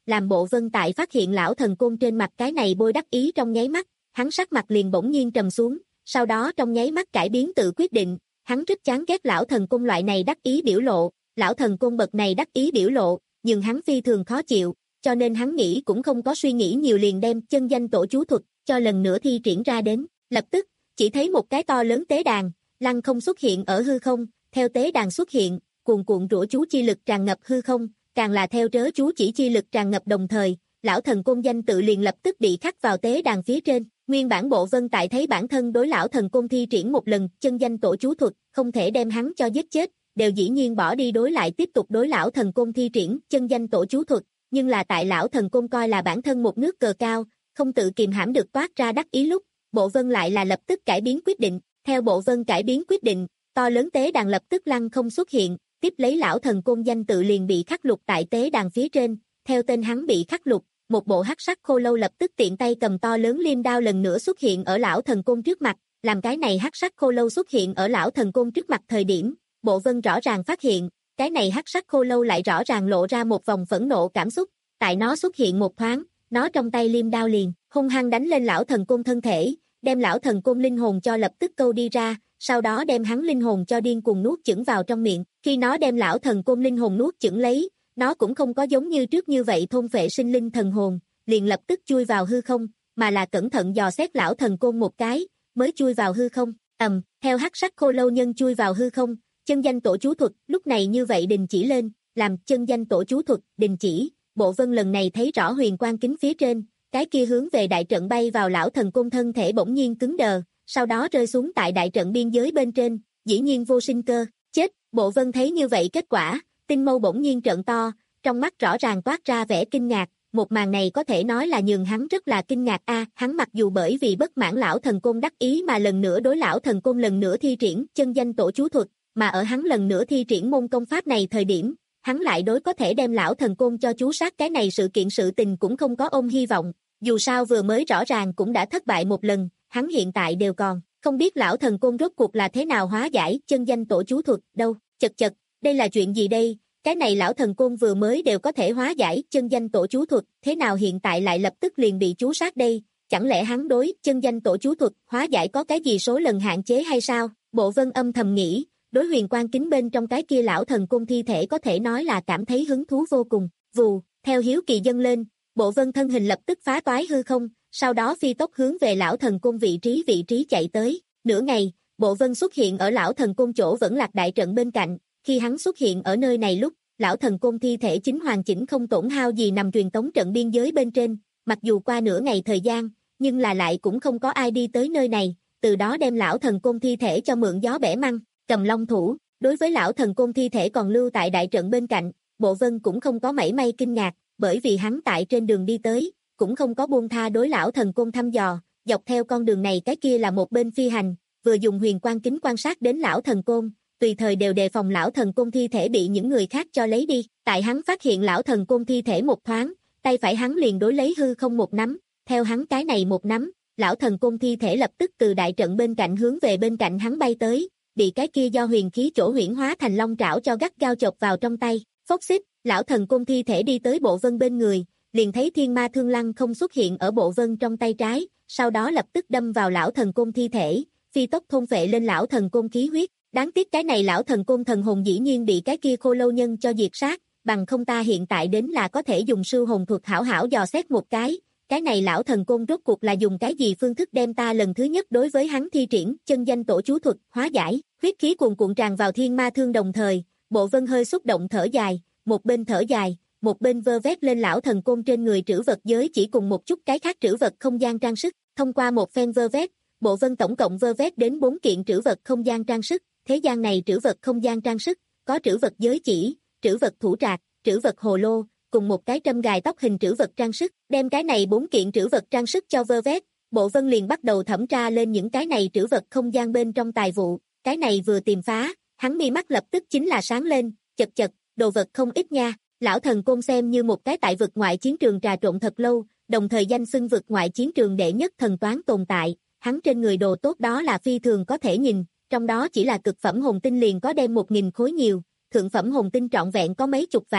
làm Bộ Vân tại phát hiện lão thần côn trên mặt cái này bôi đắc ý trong nháy mắt, hắn sắc mặt liền bỗng nhiên trầm xuống, sau đó trong nháy mắt cải biến tự quyết định, hắn rất chán ghét lão thần côn loại này đắc ý biểu lộ, lão thần côn bậc này đắc ý biểu lộ, nhưng hắn phi thường khó chịu, cho nên hắn nghĩ cũng không có suy nghĩ nhiều liền đem chân danh tổ chú thuật cho lần nữa thi triển ra đến, lập tức, chỉ thấy một cái to lớn tế đàn, lăng không xuất hiện ở hư không, theo tế đàn xuất hiện, cuồn cuộn rủa chú chi lực tràn ngập hư không, càng là theo trớ chú chỉ chi lực tràn ngập đồng thời, lão thần côn danh tự liền lập tức bị khắc vào tế đàn phía trên. Nguyên bản Bộ Vân tại thấy bản thân đối lão thần côn thi triển một lần chân danh tổ chú thuật, không thể đem hắn cho giết chết, đều dĩ nhiên bỏ đi đối lại tiếp tục đối lão thần côn thi triển chân danh tổ chú thuật, nhưng là tại lão thần côn coi là bản thân một nước cờ cao, không tự kìm hãm được toát ra đắc ý lúc, Bộ Vân lại là lập tức cải biến quyết định, theo Bộ Vân cải biến quyết định, to lớn tế đàn lập tức lăng không xuất hiện, tiếp lấy lão thần côn danh tự liền bị khắc lục tại tế đàn phía trên, theo tên hắn bị khắc lục, một bộ hắc sắc khô lâu lập tức tiện tay cầm to lớn liêm đao lần nữa xuất hiện ở lão thần côn trước mặt, làm cái này hắc sắc khô lâu xuất hiện ở lão thần côn trước mặt thời điểm, Bộ Vân rõ ràng phát hiện, cái này hắc sắc khô lâu lại rõ ràng lộ ra một vòng phẫn nộ cảm xúc, tại nó xuất hiện một thoáng, nó trong tay liêm đao liền hung hăng đánh lên lão thần côn thân thể, đem lão thần côn linh hồn cho lập tức câu đi ra, sau đó đem hắn linh hồn cho điên cuồng nuốt chửng vào trong miệng, khi nó đem lão thần côn linh hồn nuốt chửng lấy, nó cũng không có giống như trước như vậy thôn phệ sinh linh thần hồn, liền lập tức chui vào hư không, mà là cẩn thận dò xét lão thần côn một cái, mới chui vào hư không, ầm, theo hắc sắc khô lâu nhân chui vào hư không, chân danh tổ chú thuật lúc này như vậy đình chỉ lên, làm chân danh tổ chú thuật đình chỉ, Bộ Vân lần này thấy rõ huyền quang kính phía trên, cái kia hướng về đại trận bay vào lão thần côn thân thể bỗng nhiên cứng đờ, sau đó rơi xuống tại đại trận biên giới bên trên, dĩ nhiên vô sinh cơ, chết, Bộ Vân thấy như vậy kết quả, tinh mâu bỗng nhiên trợn to, trong mắt rõ ràng toát ra vẻ kinh ngạc, một màn này có thể nói là nhường hắn rất là kinh ngạc a, hắn mặc dù bởi vì bất mãn lão thần côn đắc ý mà lần nữa đối lão thần côn lần nữa thi triển chân danh tổ chú thuật, mà ở hắn lần nữa thi triển môn công pháp này thời điểm, hắn lại đối có thể đem lão thần côn cho chú sát cái này sự kiện sự tình cũng không có ôm hy vọng, dù sao vừa mới rõ ràng cũng đã thất bại một lần, hắn hiện tại đều còn không biết lão thần côn rốt cuộc là thế nào hóa giải chân danh tổ chú thuật đâu, chật chật, đây là chuyện gì đây, cái này lão thần côn vừa mới đều có thể hóa giải chân danh tổ chú thuật, thế nào hiện tại lại lập tức liền bị chú sát đây, chẳng lẽ hắn đối chân danh tổ chú thuật hóa giải có cái gì số lần hạn chế hay sao, Bộ Vân âm thầm nghĩ, đối huyền quang kính bên trong cái kia lão thần côn thi thể có thể nói là cảm thấy hứng thú vô cùng, vù, theo hiếu kỳ dâng lên, Bộ Vân thân hình lập tức phá toái hư không, sau đó phi tốc hướng về lão thần côn vị trí vị trí chạy tới, nửa ngày, Bộ Vân xuất hiện ở lão thần côn chỗ vẫn lạc đại trận bên cạnh, khi hắn xuất hiện ở nơi này lúc, lão thần côn thi thể chính hoàn chỉnh không tổn hao gì nằm truyền tống trận biên giới bên trên, mặc dù qua nửa ngày thời gian, nhưng là lại cũng không có ai đi tới nơi này, từ đó đem lão thần côn thi thể cho mượn gió bẻ măng, cầm long thủ, đối với lão thần côn thi thể còn lưu tại đại trận bên cạnh, Bộ Vân cũng không có mảy may kinh ngạc, bởi vì hắn tại trên đường đi tới, cũng không có buông tha đối lão thần côn thăm dò, dọc theo con đường này cái kia là một bên phi hành, vừa dùng huyền quang kính quan sát đến lão thần côn, tùy thời đều đề phòng lão thần côn thi thể bị những người khác cho lấy đi, tại hắn phát hiện lão thần côn thi thể một thoáng, tay phải hắn liền đối lấy hư không một nắm, theo hắn cái này một nắm, lão thần côn thi thể lập tức từ đại trận bên cạnh hướng về bên cạnh hắn bay tới, bị cái kia do huyền khí chỗ huyễn hóa thành long trảo cho gắt gao chộp vào trong tay, phốc xích, lão thần côn thi thể đi tới Bộ Vân bên người, liền thấy thiên ma thương lăng không xuất hiện ở Bộ Vân trong tay trái, sau đó lập tức đâm vào lão thần côn thi thể, phi tốc thôn phệ lên lão thần côn khí huyết, đáng tiếc cái này lão thần côn thần hồn dĩ nhiên bị cái kia khô lâu nhân cho diệt sát, bằng không ta hiện tại đến là có thể dùng sư hồn thuật hảo hảo dò xét một cái, cái này lão thần côn rốt cuộc là dùng cái gì phương thức đem ta lần thứ nhất đối với hắn thi triển chân danh tổ chú thuật hóa giải, huyết khí cuồn cuộn tràn vào thiên ma thương đồng thời, Bộ Vân hơi xúc động thở dài, một bên thở dài, một bên vơ vét lên lão thần côn trên người trữ vật giới chỉ cùng một chút cái khác trữ vật không gian trang sức, thông qua một phen vơ vét, Bộ Vân tổng cộng vơ vét đến bốn kiện trữ vật không gian trang sức, thế gian này trữ vật không gian trang sức, có trữ vật giới chỉ, trữ vật thủ trạc, trữ vật hồ lô, cùng một cái trâm gài tóc hình trữ vật trang sức, đem cái này bốn kiện trữ vật trang sức cho vơ vét, Bộ Vân liền bắt đầu thẩm tra lên những cái này trữ vật không gian bên trong tài vụ, cái này vừa tìm phá, hắn mi mắt lập tức chính là sáng lên, chật chật, đồ vật không ít nha, lão thần côn xem như một cái tại vực ngoại chiến trường trà trộn thật lâu, đồng thời danh xưng vực ngoại chiến trường đệ nhất thần toán tồn tại, hắn trên người đồ tốt đó là phi thường có thể nhìn, trong đó chỉ là cực phẩm hồn tinh liền có đem một nghìn khối nhiều, thượng phẩm hồn tinh trọn vẹn có mấy chục vạn,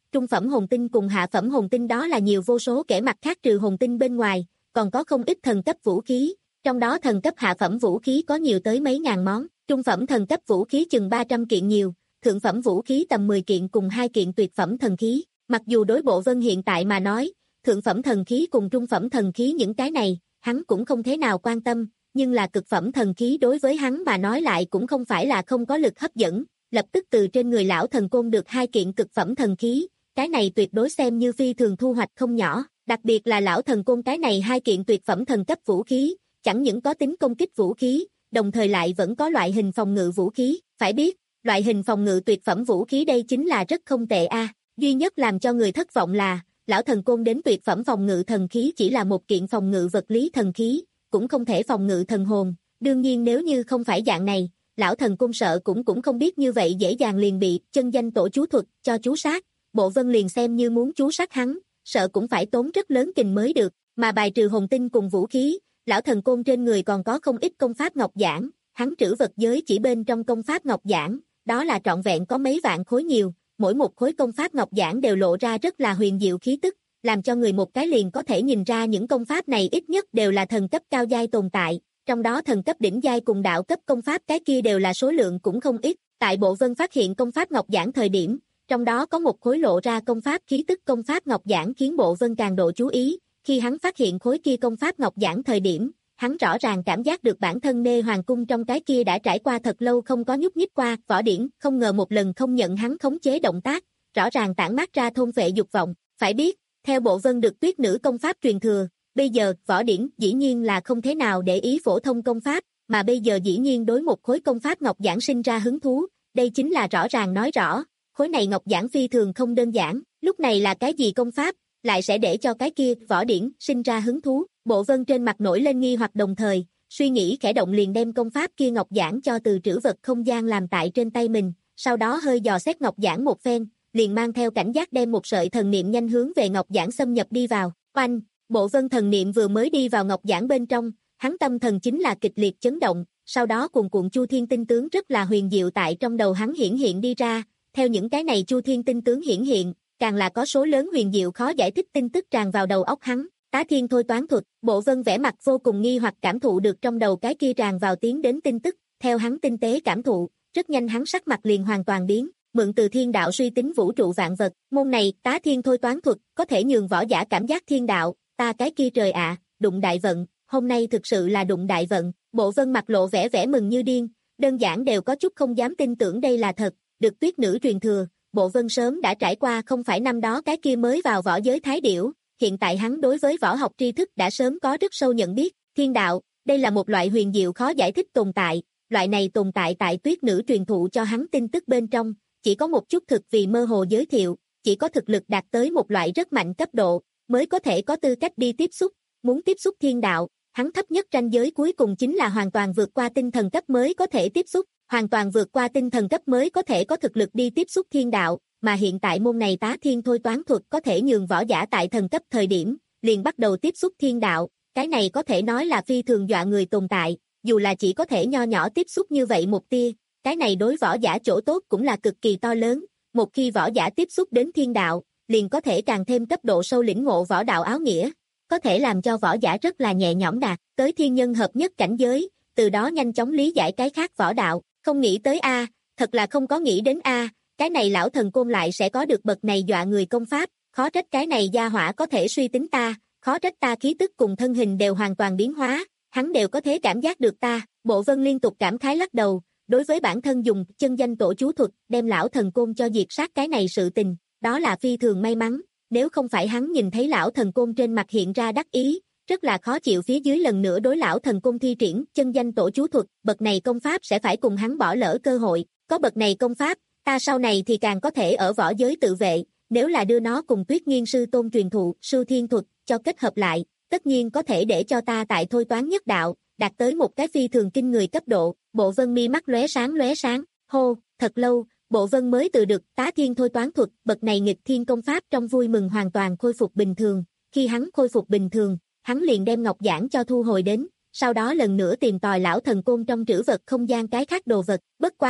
trung phẩm hồn tinh cùng hạ phẩm hồn tinh đó là nhiều vô số kể, mặt khác trừ hồn tinh bên ngoài, còn có không ít thần cấp vũ khí, trong đó thần cấp hạ phẩm vũ khí có nhiều tới mấy ngàn món, trung phẩm thần cấp vũ khí chừng ba trăm kiện nhiều, thượng phẩm vũ khí tầm mười kiện cùng hai kiện tuyệt phẩm thần khí. Mặc dù đối Bộ Vân hiện tại mà nói, thượng phẩm thần khí cùng trung phẩm thần khí những cái này, hắn cũng không thế nào quan tâm, nhưng là cực phẩm thần khí đối với hắn mà nói lại cũng không phải là không có lực hấp dẫn, lập tức từ trên người lão thần côn được hai kiện cực phẩm thần khí, cái này tuyệt đối xem như phi thường thu hoạch không nhỏ, đặc biệt là lão thần côn cái này hai kiện tuyệt phẩm thần cấp vũ khí, chẳng những có tính công kích vũ khí, đồng thời lại vẫn có loại hình phòng ngự vũ khí, phải biết, loại hình phòng ngự tuyệt phẩm vũ khí đây chính là rất không tệ a. Duy nhất làm cho người thất vọng là, lão thần côn đến tuyệt phẩm phòng ngự thần khí chỉ là một kiện phòng ngự vật lý thần khí, cũng không thể phòng ngự thần hồn, đương nhiên nếu như không phải dạng này, lão thần côn sợ cũng cũng không biết như vậy dễ dàng liền bị chân danh tổ chú thuật cho chú sát, Bộ Vân liền xem như muốn chú sát hắn, sợ cũng phải tốn rất lớn kình mới được, mà bài trừ hồn tinh cùng vũ khí, lão thần côn trên người còn có không ít công pháp ngọc giản, hắn trữ vật giới chỉ bên trong công pháp ngọc giản, đó là trọn vẹn có mấy vạn khối nhiều, mỗi một khối công pháp ngọc giản đều lộ ra rất là huyền diệu khí tức, làm cho người một cái liền có thể nhìn ra những công pháp này ít nhất đều là thần cấp cao giai tồn tại, trong đó thần cấp đỉnh giai cùng đạo cấp công pháp cái kia đều là số lượng cũng không ít, tại Bộ Vân phát hiện công pháp ngọc giản thời điểm, trong đó có một khối lộ ra công pháp khí tức công pháp ngọc giản khiến Bộ Vân càng độ chú ý, khi hắn phát hiện khối kia công pháp ngọc giản thời điểm, hắn rõ ràng cảm giác được bản thân Nê Hoàng cung trong cái kia đã trải qua thật lâu không có nhúc nhích qua, võ điển không ngờ một lần không nhận hắn khống chế động tác, rõ ràng tản mát ra thôn phệ dục vọng, phải biết, theo Bộ Vân được tuyết nữ công pháp truyền thừa, bây giờ võ điển dĩ nhiên là không thế nào để ý phổ thông công pháp, mà bây giờ dĩ nhiên đối một khối công pháp ngọc giản sinh ra hứng thú, đây chính là rõ ràng nói rõ, khối này ngọc giản phi thường không đơn giản, lúc này là cái gì công pháp, lại sẽ để cho cái kia võ điển sinh ra hứng thú. Bộ Vân trên mặt nổi lên nghi hoặc đồng thời, suy nghĩ khẽ động liền đem công pháp kia ngọc giản cho từ trữ vật không gian làm tại trên tay mình, sau đó hơi dò xét ngọc giản một phen, liền mang theo cảnh giác đem một sợi thần niệm nhanh hướng về ngọc giản xâm nhập đi vào. Oanh, Bộ Vân thần niệm vừa mới đi vào ngọc giản bên trong, hắn tâm thần chính là kịch liệt chấn động, sau đó cuồn cuộn Chu Thiên tinh tướng rất là huyền diệu tại trong đầu hắn hiển hiện đi ra, theo những cái này Chu Thiên tinh tướng hiển hiện, càng là có số lớn huyền diệu khó giải thích tin tức tràn vào đầu óc hắn. Tá Thiên thôi toán thuật, Bộ Vân vẻ mặt vô cùng nghi hoặc cảm thụ được trong đầu cái kia tràn vào tiến đến tin tức, theo hắn tinh tế cảm thụ, rất nhanh hắn sắc mặt liền hoàn toàn biến, mượn từ thiên đạo suy tính vũ trụ vạn vật, môn này, Tá Thiên thôi toán thuật, có thể nhường võ giả cảm giác thiên đạo, ta cái kia trời ạ, đụng đại vận, hôm nay thực sự là đụng đại vận, Bộ Vân mặt lộ vẻ vẻ mừng như điên, đơn giản đều có chút không dám tin tưởng đây là thật, được tuyết nữ truyền thừa, Bộ Vân sớm đã trải qua không phải năm đó cái kia mới vào võ giới thái điểu. Hiện tại hắn đối với võ học tri thức đã sớm có rất sâu nhận biết, thiên đạo, đây là một loại huyền diệu khó giải thích tồn tại, loại này tồn tại tại tuyết nữ truyền thụ cho hắn tin tức bên trong, chỉ có một chút thực vì mơ hồ giới thiệu, chỉ có thực lực đạt tới một loại rất mạnh cấp độ, mới có thể có tư cách đi tiếp xúc, muốn tiếp xúc thiên đạo, hắn thấp nhất ranh giới cuối cùng chính là hoàn toàn vượt qua tinh thần cấp mới có thể tiếp xúc, hoàn toàn vượt qua tinh thần cấp mới có thể có thực lực đi tiếp xúc thiên đạo. Mà hiện tại môn này Tá Thiên thôi toán thuật có thể nhường võ giả tại thần cấp thời điểm, liền bắt đầu tiếp xúc thiên đạo, cái này có thể nói là phi thường dọa người tồn tại, dù là chỉ có thể nho nhỏ tiếp xúc như vậy một tia, cái này đối võ giả chỗ tốt cũng là cực kỳ to lớn, một khi võ giả tiếp xúc đến thiên đạo, liền có thể càng thêm cấp độ sâu lĩnh ngộ võ đạo áo nghĩa, có thể làm cho võ giả rất là nhẹ nhõm đạt tới thiên nhân hợp nhất cảnh giới, từ đó nhanh chóng lý giải cái khác võ đạo, không nghĩ tới a, thật là không có nghĩ đến a. Cái này lão thần côn lại sẽ có được bậc này dọa người công pháp, khó trách cái này gia hỏa có thể suy tính ta, khó trách ta khí tức cùng thân hình đều hoàn toàn biến hóa, hắn đều có thể cảm giác được ta. Bộ Vân liên tục cảm khái lắc đầu, đối với bản thân dùng chân danh tổ chú thuật đem lão thần côn cho diệt sát cái này sự tình, đó là phi thường may mắn, nếu không phải hắn nhìn thấy lão thần côn trên mặt hiện ra đắc ý, rất là khó chịu phía dưới lần nữa đối lão thần côn thi triển chân danh tổ chú thuật, bậc này công pháp sẽ phải cùng hắn bỏ lỡ cơ hội, có bậc này công pháp, ta sau này thì càng có thể ở võ giới tự vệ, nếu là đưa nó cùng Tuyết Nghiên sư tôn truyền thụ sư thiên thuật cho kết hợp lại, tất nhiên có thể để cho ta tại thôi toán nhất đạo, đạt tới một cái phi thường kinh người cấp độ. Bộ Vân mi mắt lóe sáng lóe sáng, hô, thật lâu, Bộ Vân mới từ được Tá Thiên thôi toán thuật, bậc này nghịch thiên công pháp trong vui mừng hoàn toàn khôi phục bình thường, khi hắn khôi phục bình thường, hắn liền đem ngọc giản cho thu hồi đến, sau đó lần nữa tìm tòi lão thần côn trong trữ vật không gian cái khác đồ vật, bất quá,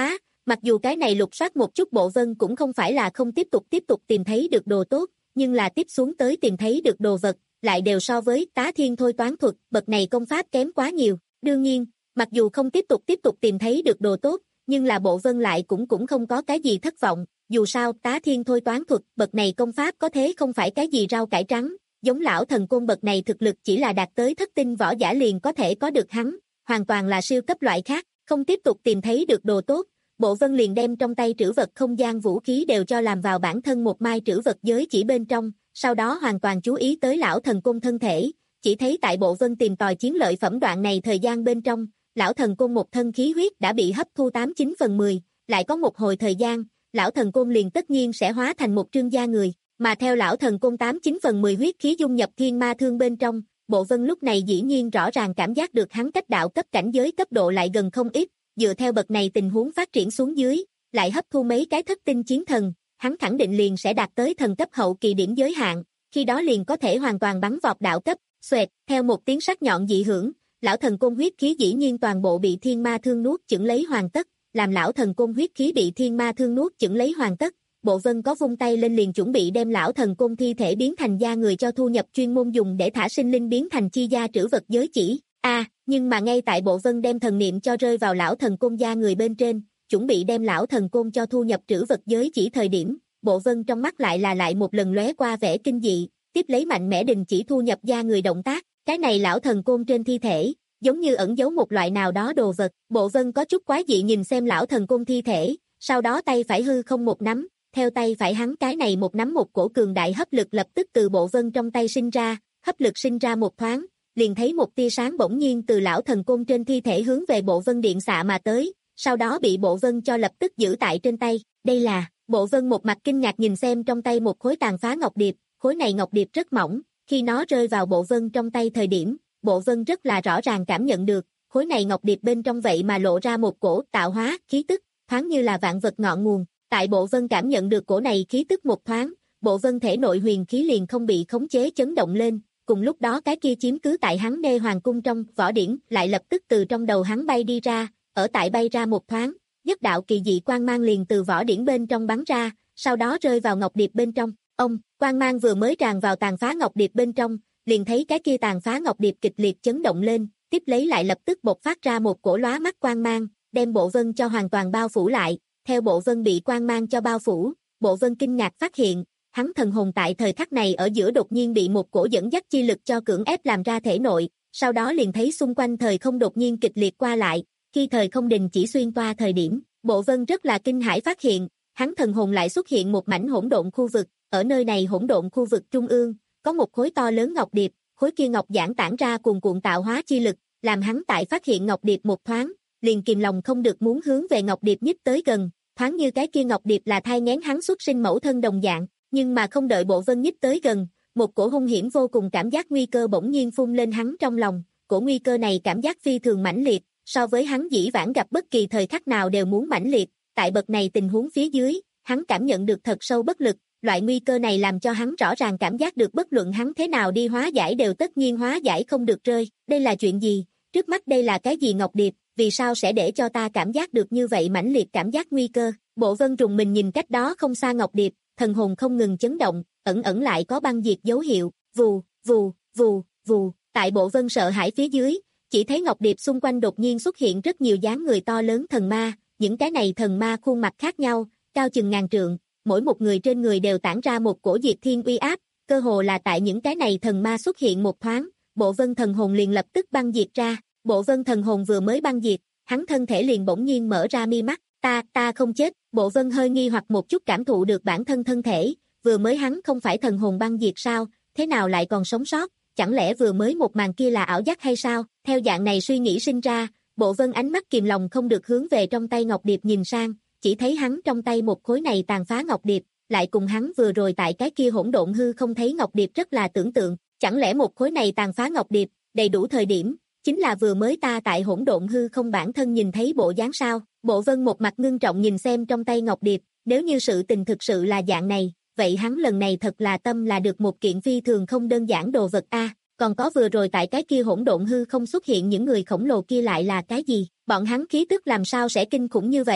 Mặc dù cái này lục soát một chút Bộ Vân cũng không phải là không tiếp tục tiếp tục tìm thấy được đồ tốt, nhưng là tiếp xuống tới tìm thấy được đồ vật, lại đều so với Tá Thiên thôi toán thuật, bậc này công pháp kém quá nhiều. Đương nhiên, mặc dù không tiếp tục tiếp tục tìm thấy được đồ tốt, nhưng là Bộ Vân lại cũng cũng không có cái gì thất vọng, dù sao Tá Thiên thôi toán thuật, bậc này công pháp có thế không phải cái gì rau cải trắng, giống lão thần côn bậc này thực lực chỉ là đạt tới thất tinh võ giả liền có thể có được hắn, hoàn toàn là siêu cấp loại khác, không tiếp tục tìm thấy được đồ tốt. Bộ Vân liền đem trong tay trữ vật không gian vũ khí đều cho làm vào bản thân một mai trữ vật giới chỉ bên trong, sau đó hoàn toàn chú ý tới lão thần côn thân thể, chỉ thấy tại Bộ Vân tìm tòi chiến lợi phẩm đoạn này thời gian bên trong, lão thần côn một thân khí huyết đã bị hấp thu tám chín phần mười, lại có một hồi thời gian, lão thần côn liền tất nhiên sẽ hóa thành một trương da người, mà theo lão thần côn tám chín phần mười huyết khí dung nhập thiên ma thương bên trong, Bộ Vân lúc này dĩ nhiên rõ ràng cảm giác được hắn cách đạo cấp cảnh giới cấp độ lại gần không ít, dựa theo bậc này tình huống phát triển xuống dưới, lại hấp thu mấy cái thất tinh chiến thần, hắn khẳng định liền sẽ đạt tới thần cấp hậu kỳ điểm giới hạn, khi đó liền có thể hoàn toàn bắn vọt đạo cấp. Xoẹt, theo một tiếng sắc nhọn dị hưởng, lão thần côn huyết khí dĩ nhiên toàn bộ bị thiên ma thương nuốt chửng lấy hoàn tất, làm lão thần côn huyết khí bị thiên ma thương nuốt chửng lấy hoàn tất, Bộ Vân có vung tay lên liền chuẩn bị đem lão thần côn thi thể biến thành da người cho thu nhập chuyên môn dùng để thả sinh linh biến thành chi gia trữ vật giới chỉ. A, à, nhưng mà ngay tại Bộ Vân đem thần niệm cho rơi vào lão thần côn da người bên trên, chuẩn bị đem lão thần côn cho thu nhập trữ vật giới chỉ thời điểm, Bộ Vân trong mắt lại là lại một lần lóe qua vẻ kinh dị, tiếp lấy mạnh mẽ đình chỉ thu nhập da người động tác, cái này lão thần côn trên thi thể, giống như ẩn giấu một loại nào đó đồ vật, Bộ Vân có chút quái dị nhìn xem lão thần côn thi thể, sau đó tay phải hư không một nắm, theo tay phải hắn cái này một nắm một cổ cường đại hấp lực lập tức từ Bộ Vân trong tay sinh ra, hấp lực sinh ra một thoáng, liền thấy một tia sáng bỗng nhiên từ lão thần côn trên thi thể hướng về Bộ Vân điện xạ mà tới, sau đó bị Bộ Vân cho lập tức giữ tại trên tay, đây là, Bộ Vân một mặt kinh ngạc nhìn xem trong tay một khối tàn phá ngọc điệp, khối này ngọc điệp rất mỏng, khi nó rơi vào Bộ Vân trong tay thời điểm, Bộ Vân rất là rõ ràng cảm nhận được, khối này ngọc điệp bên trong vậy mà lộ ra một cổ tạo hóa khí tức, thoáng như là vạn vật ngọn nguồn, tại Bộ Vân cảm nhận được cổ này khí tức một thoáng, Bộ Vân thể nội huyền khí liền không bị khống chế chấn động lên, cùng lúc đó cái kia chiếm cứ tại hắn nê hoàng cung trong võ điển lại lập tức từ trong đầu hắn bay đi ra, ở tại bay ra một thoáng, nhất đạo kỳ dị quang mang liền từ võ điển bên trong bắn ra, sau đó rơi vào ngọc điệp bên trong. Ông, quang mang vừa mới tràn vào tàn phá ngọc điệp bên trong, liền thấy cái kia tàn phá ngọc điệp kịch liệt chấn động lên, tiếp lấy lại lập tức bộc phát ra một cổ lóa mắt quang mang, đem Bộ Vân cho hoàn toàn bao phủ lại. Theo Bộ Vân bị quang mang cho bao phủ, Bộ Vân kinh ngạc phát hiện, hắn thần hồn tại thời khắc này ở giữa đột nhiên bị một cổ dẫn dắt chi lực cho cưỡng ép làm ra thể nội, sau đó liền thấy xung quanh thời không đột nhiên kịch liệt qua lại, khi thời không đình chỉ xuyên toa thời điểm, Bộ Vân rất là kinh hãi phát hiện, hắn thần hồn lại xuất hiện một mảnh hỗn độn khu vực, ở nơi này hỗn độn khu vực trung ương, có một khối to lớn ngọc điệp, khối kia ngọc giản tản ra cuồn cuộn tạo hóa chi lực, làm hắn tại phát hiện ngọc điệp một thoáng, liền kìm lòng không được muốn hướng về ngọc điệp nhích tới gần, thoáng như cái kia ngọc điệp là thai nghén hắn xuất sinh mẫu thân đồng dạng, nhưng mà không đợi Bộ Vân nhích tới gần, một cổ hung hiểm vô cùng cảm giác nguy cơ bỗng nhiên phun lên hắn trong lòng, cổ nguy cơ này cảm giác phi thường mãnh liệt, so với hắn dĩ vãng gặp bất kỳ thời khắc nào đều muốn mãnh liệt, tại bậc này tình huống phía dưới, hắn cảm nhận được thật sâu bất lực, loại nguy cơ này làm cho hắn rõ ràng cảm giác được bất luận hắn thế nào đi hóa giải đều tất nhiên hóa giải không được rơi, đây là chuyện gì, trước mắt đây là cái gì ngọc điệp, vì sao sẽ để cho ta cảm giác được như vậy mãnh liệt cảm giác nguy cơ, Bộ Vân trùng mình nhìn cách đó không xa ngọc điệp, thần hồn không ngừng chấn động, ẩn ẩn lại có băng diệt dấu hiệu, vù, vù, vù, vù, tại Bộ Vân sợ hãi phía dưới, chỉ thấy ngọc điệp xung quanh đột nhiên xuất hiện rất nhiều dáng người to lớn thần ma, những cái này thần ma khuôn mặt khác nhau, cao chừng ngàn trượng, mỗi một người trên người đều tản ra một cổ diệt thiên uy áp, cơ hồ là tại những cái này thần ma xuất hiện một thoáng, Bộ Vân thần hồn liền lập tức băng diệt ra, Bộ Vân thần hồn vừa mới băng diệt, hắn thân thể liền bỗng nhiên mở ra mi mắt, ta, ta không chết, Bộ Vân hơi nghi hoặc một chút cảm thụ được bản thân thân thể, vừa mới hắn không phải thần hồn băng diệt sao, thế nào lại còn sống sót, chẳng lẽ vừa mới một màn kia là ảo giác hay sao, theo dạng này suy nghĩ sinh ra, Bộ Vân ánh mắt kìm lòng không được hướng về trong tay ngọc điệp nhìn sang, chỉ thấy hắn trong tay một khối này tàn phá ngọc điệp, lại cùng hắn vừa rồi tại cái kia hỗn độn hư không thấy ngọc điệp rất là tưởng tượng, chẳng lẽ một khối này tàn phá ngọc điệp, đầy đủ thời điểm, chính là vừa mới ta tại hỗn độn hư không bản thân nhìn thấy bộ dáng sao, Bộ Vân một mặt ngưng trọng nhìn xem trong tay ngọc điệp, nếu như sự tình thực sự là dạng này, vậy hắn lần này thật là tâm là được một kiện phi thường không đơn giản đồ vật a. Còn có vừa rồi tại cái kia hỗn độn hư không xuất hiện những người khổng lồ kia lại là cái gì, bọn hắn khí tức làm sao sẽ kinh khủng như vậy,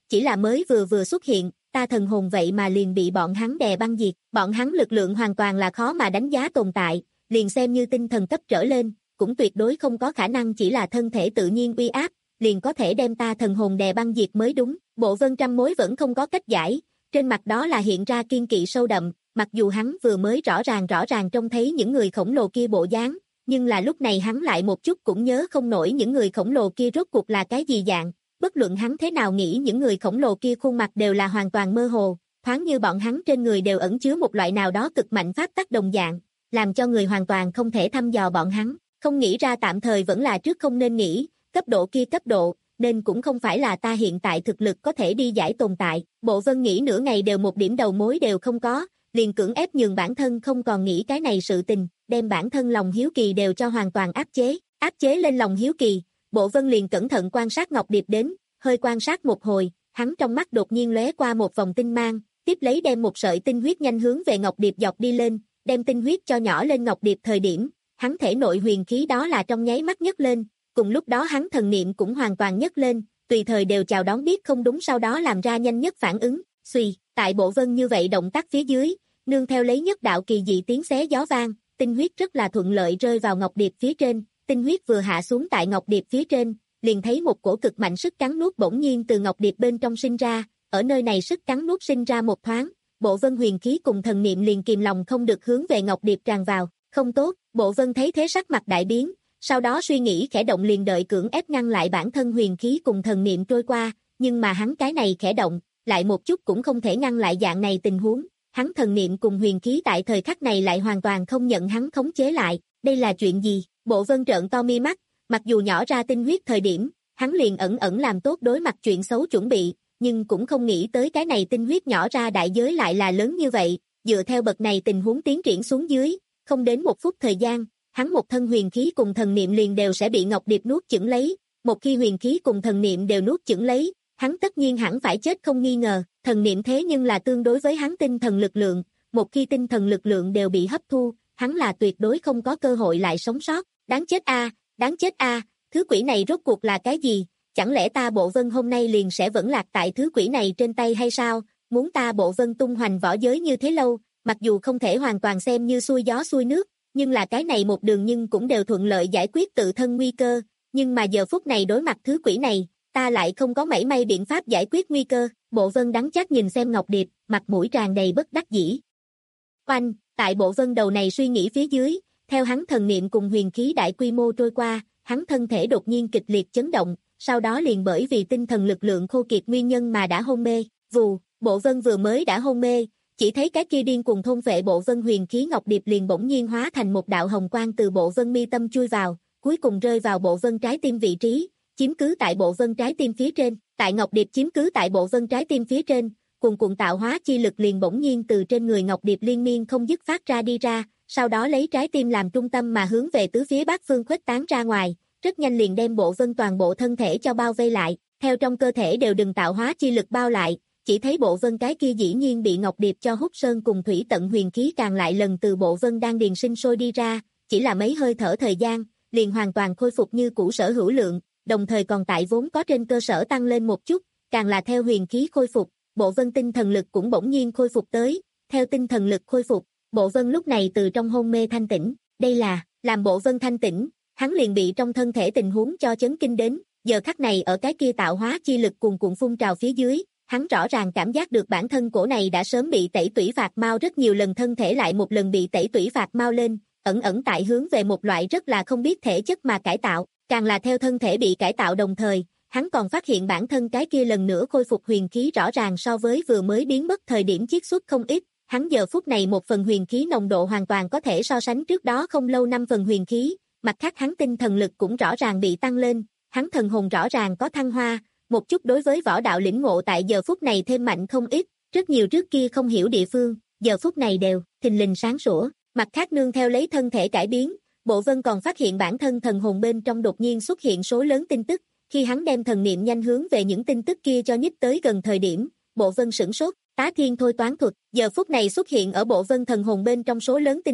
chỉ là mới vừa vừa xuất hiện, ta thần hồn vậy mà liền bị bọn hắn đè băng diệt, bọn hắn lực lượng hoàn toàn là khó mà đánh giá tồn tại, liền xem như tinh thần cấp trở lên, cũng tuyệt đối không có khả năng chỉ là thân thể tự nhiên uy áp, liền có thể đem ta thần hồn đè băng diệt mới đúng. Bộ Vân trăm mối vẫn không có cách giải, trên mặt đó là hiện ra kiên kỵ sâu đậm, mặc dù hắn vừa mới rõ ràng rõ ràng trông thấy những người khổng lồ kia bộ dáng, nhưng là lúc này hắn lại một chút cũng nhớ không nổi những người khổng lồ kia rốt cuộc là cái gì dạng, bất luận hắn thế nào nghĩ những người khổng lồ kia khuôn mặt đều là hoàn toàn mơ hồ, thoáng như bọn hắn trên người đều ẩn chứa một loại nào đó cực mạnh pháp tắc đồng dạng, làm cho người hoàn toàn không thể thăm dò bọn hắn, không nghĩ ra tạm thời vẫn là trước không nên nghĩ, cấp độ kia cấp độ, nên cũng không phải là ta hiện tại thực lực có thể đi giải tồn tại. Bộ Vân nghĩ nửa ngày đều một điểm đầu mối đều không có, liền cưỡng ép nhường bản thân không còn nghĩ cái này sự tình, đem bản thân lòng hiếu kỳ đều cho hoàn toàn áp chế, áp chế lên lòng hiếu kỳ. Bộ Vân liền cẩn thận quan sát Ngọc Điệp đến, hơi quan sát một hồi, hắn trong mắt đột nhiên lóe qua một vòng tinh mang, tiếp lấy đem một sợi tinh huyết nhanh hướng về Ngọc Điệp dọc đi lên, đem tinh huyết cho nhỏ lên Ngọc Điệp thời điểm, hắn thể nội huyền khí đó là trong nháy mắt nhấc lên, cùng lúc đó hắn thần niệm cũng hoàn toàn nhấc lên, tùy thời đều chào đón biết không đúng sau đó làm ra nhanh nhất phản ứng, suy, tại Bộ Vân như vậy động tác phía dưới, nương theo lấy nhất đạo kỳ dị tiếng xé gió vang, tinh huyết rất là thuận lợi rơi vào Ngọc Điệp phía trên, tinh huyết vừa hạ xuống tại Ngọc Điệp phía trên, liền thấy một cổ cực mạnh sức cắn nuốt bỗng nhiên từ Ngọc Điệp bên trong sinh ra, ở nơi này sức cắn nuốt sinh ra một thoáng, Bộ Vân huyền khí cùng thần niệm liền kìm lòng không được hướng về Ngọc Điệp tràn vào, không tốt, Bộ Vân thấy thế sắc mặt đại biến, sau đó suy nghĩ khẽ động liền đợi cưỡng ép ngăn lại bản thân huyền khí cùng thần niệm trôi qua, nhưng mà hắn cái này khẽ động, lại một chút cũng không thể ngăn lại dạng này tình huống, hắn thần niệm cùng huyền khí tại thời khắc này lại hoàn toàn không nhận hắn khống chế lại, đây là chuyện gì? Bộ Vân trợn to mi mắt, mặc dù nhỏ ra tinh huyết thời điểm, hắn liền ẩn ẩn làm tốt đối mặt chuyện xấu chuẩn bị, nhưng cũng không nghĩ tới cái này tinh huyết nhỏ ra đại giới lại là lớn như vậy, dựa theo bậc này tình huống tiến triển xuống dưới, không đến một phút thời gian, hắn một thân huyền khí cùng thần niệm liền đều sẽ bị Ngọc Điệp nuốt chửng lấy, một khi huyền khí cùng thần niệm đều nuốt chửng lấy, hắn tất nhiên hẳn phải chết không nghi ngờ, thần niệm thế nhưng là tương đối với hắn tinh thần lực lượng, một khi tinh thần lực lượng đều bị hấp thu, hắn là tuyệt đối không có cơ hội lại sống sót, đáng chết a, đáng chết a, thứ quỷ này rốt cuộc là cái gì, chẳng lẽ ta Bộ Vân hôm nay liền sẽ vẫn lạc tại thứ quỷ này trên tay hay sao, muốn ta Bộ Vân tung hoành võ giới như thế lâu, mặc dù không thể hoàn toàn xem như xuôi gió xuôi nước, nhưng là cái này một đường nhưng cũng đều thuận lợi giải quyết tự thân nguy cơ, nhưng mà giờ phút này đối mặt thứ quỷ này, ta lại không có mảy may biện pháp giải quyết nguy cơ. Bộ Vân đắng chát nhìn xem Ngọc Điệp, mặt mũi tràn đầy bất đắc dĩ. Oanh, tại Bộ Vân đầu này suy nghĩ phía dưới, theo hắn thần niệm cùng huyền khí đại quy mô trôi qua, hắn thân thể đột nhiên kịch liệt chấn động, sau đó liền bởi vì tinh thần lực lượng khô kiệt nguyên nhân mà đã hôn mê. Vù, Bộ Vân vừa mới đã hôn mê, chỉ thấy cái kia điên cuồng thôn vệ Bộ Vân huyền khí Ngọc Điệp liền bỗng nhiên hóa thành một đạo hồng quang từ Bộ Vân mi tâm chui vào, cuối cùng rơi vào Bộ Vân trái tim vị trí, chiếm cứ tại Bộ Vân trái tim phía trên. Tại Ngọc Điệp chiếm cứ tại Bộ Vân trái tim phía trên, cuồn cuộn tạo hóa chi lực liền bỗng nhiên từ trên người Ngọc Điệp liên miên không dứt phát ra đi ra, sau đó lấy trái tim làm trung tâm mà hướng về tứ phía bát phương khuếch tán ra ngoài, rất nhanh liền đem Bộ Vân toàn bộ thân thể cho bao vây lại, theo trong cơ thể đều đừng tạo hóa chi lực bao lại, chỉ thấy Bộ Vân cái kia dĩ nhiên bị Ngọc Điệp cho hút sơn cùng thủy tận huyền khí càng lại lần từ Bộ Vân đang điền sinh sôi đi ra, chỉ là mấy hơi thở thời gian, liền hoàn toàn khôi phục như cũ sở hữu lượng, đồng thời còn tại vốn có trên cơ sở tăng lên một chút, càng là theo huyền khí khôi phục, Bộ Vân tinh thần lực cũng bỗng nhiên khôi phục tới, theo tinh thần lực khôi phục, Bộ Vân lúc này từ trong hôn mê thanh tỉnh, đây là, làm Bộ Vân thanh tỉnh, hắn liền bị trong thân thể tình huống cho chấn kinh đến, giờ khắc này ở cái kia tạo hóa chi lực cuồn cuộn phun trào phía dưới, hắn rõ ràng cảm giác được bản thân cổ này đã sớm bị tẩy tủy phạt mau rất nhiều lần thân thể lại một lần bị tẩy tủy phạt mau lên, ẩn ẩn tại hướng về một loại rất là không biết thể chất mà cải tạo, càng là theo thân thể bị cải tạo đồng thời, hắn còn phát hiện bản thân cái kia lần nữa khôi phục huyền khí rõ ràng so với vừa mới biến mất thời điểm chiết xuất không ít, hắn giờ phút này một phần huyền khí nồng độ hoàn toàn có thể so sánh trước đó không lâu năm phần huyền khí, mặt khác hắn tinh thần lực cũng rõ ràng bị tăng lên, hắn thần hồn rõ ràng có thăng hoa, một chút đối với võ đạo lĩnh ngộ tại giờ phút này thêm mạnh không ít, rất nhiều trước kia không hiểu địa phương, giờ phút này đều thình lình sáng sủa, mặt khác nương theo lấy thân thể cải biến, Bộ Vân còn phát hiện bản thân thần hồn bên trong đột nhiên xuất hiện số lớn tin tức, khi hắn đem thần niệm nhanh hướng về những tin tức kia cho nhích tới gần thời điểm, Bộ Vân sửng sốt, Tá Thiên thôi toán thuật, giờ phút này xuất hiện ở Bộ Vân thần hồn bên trong số lớn tin tức,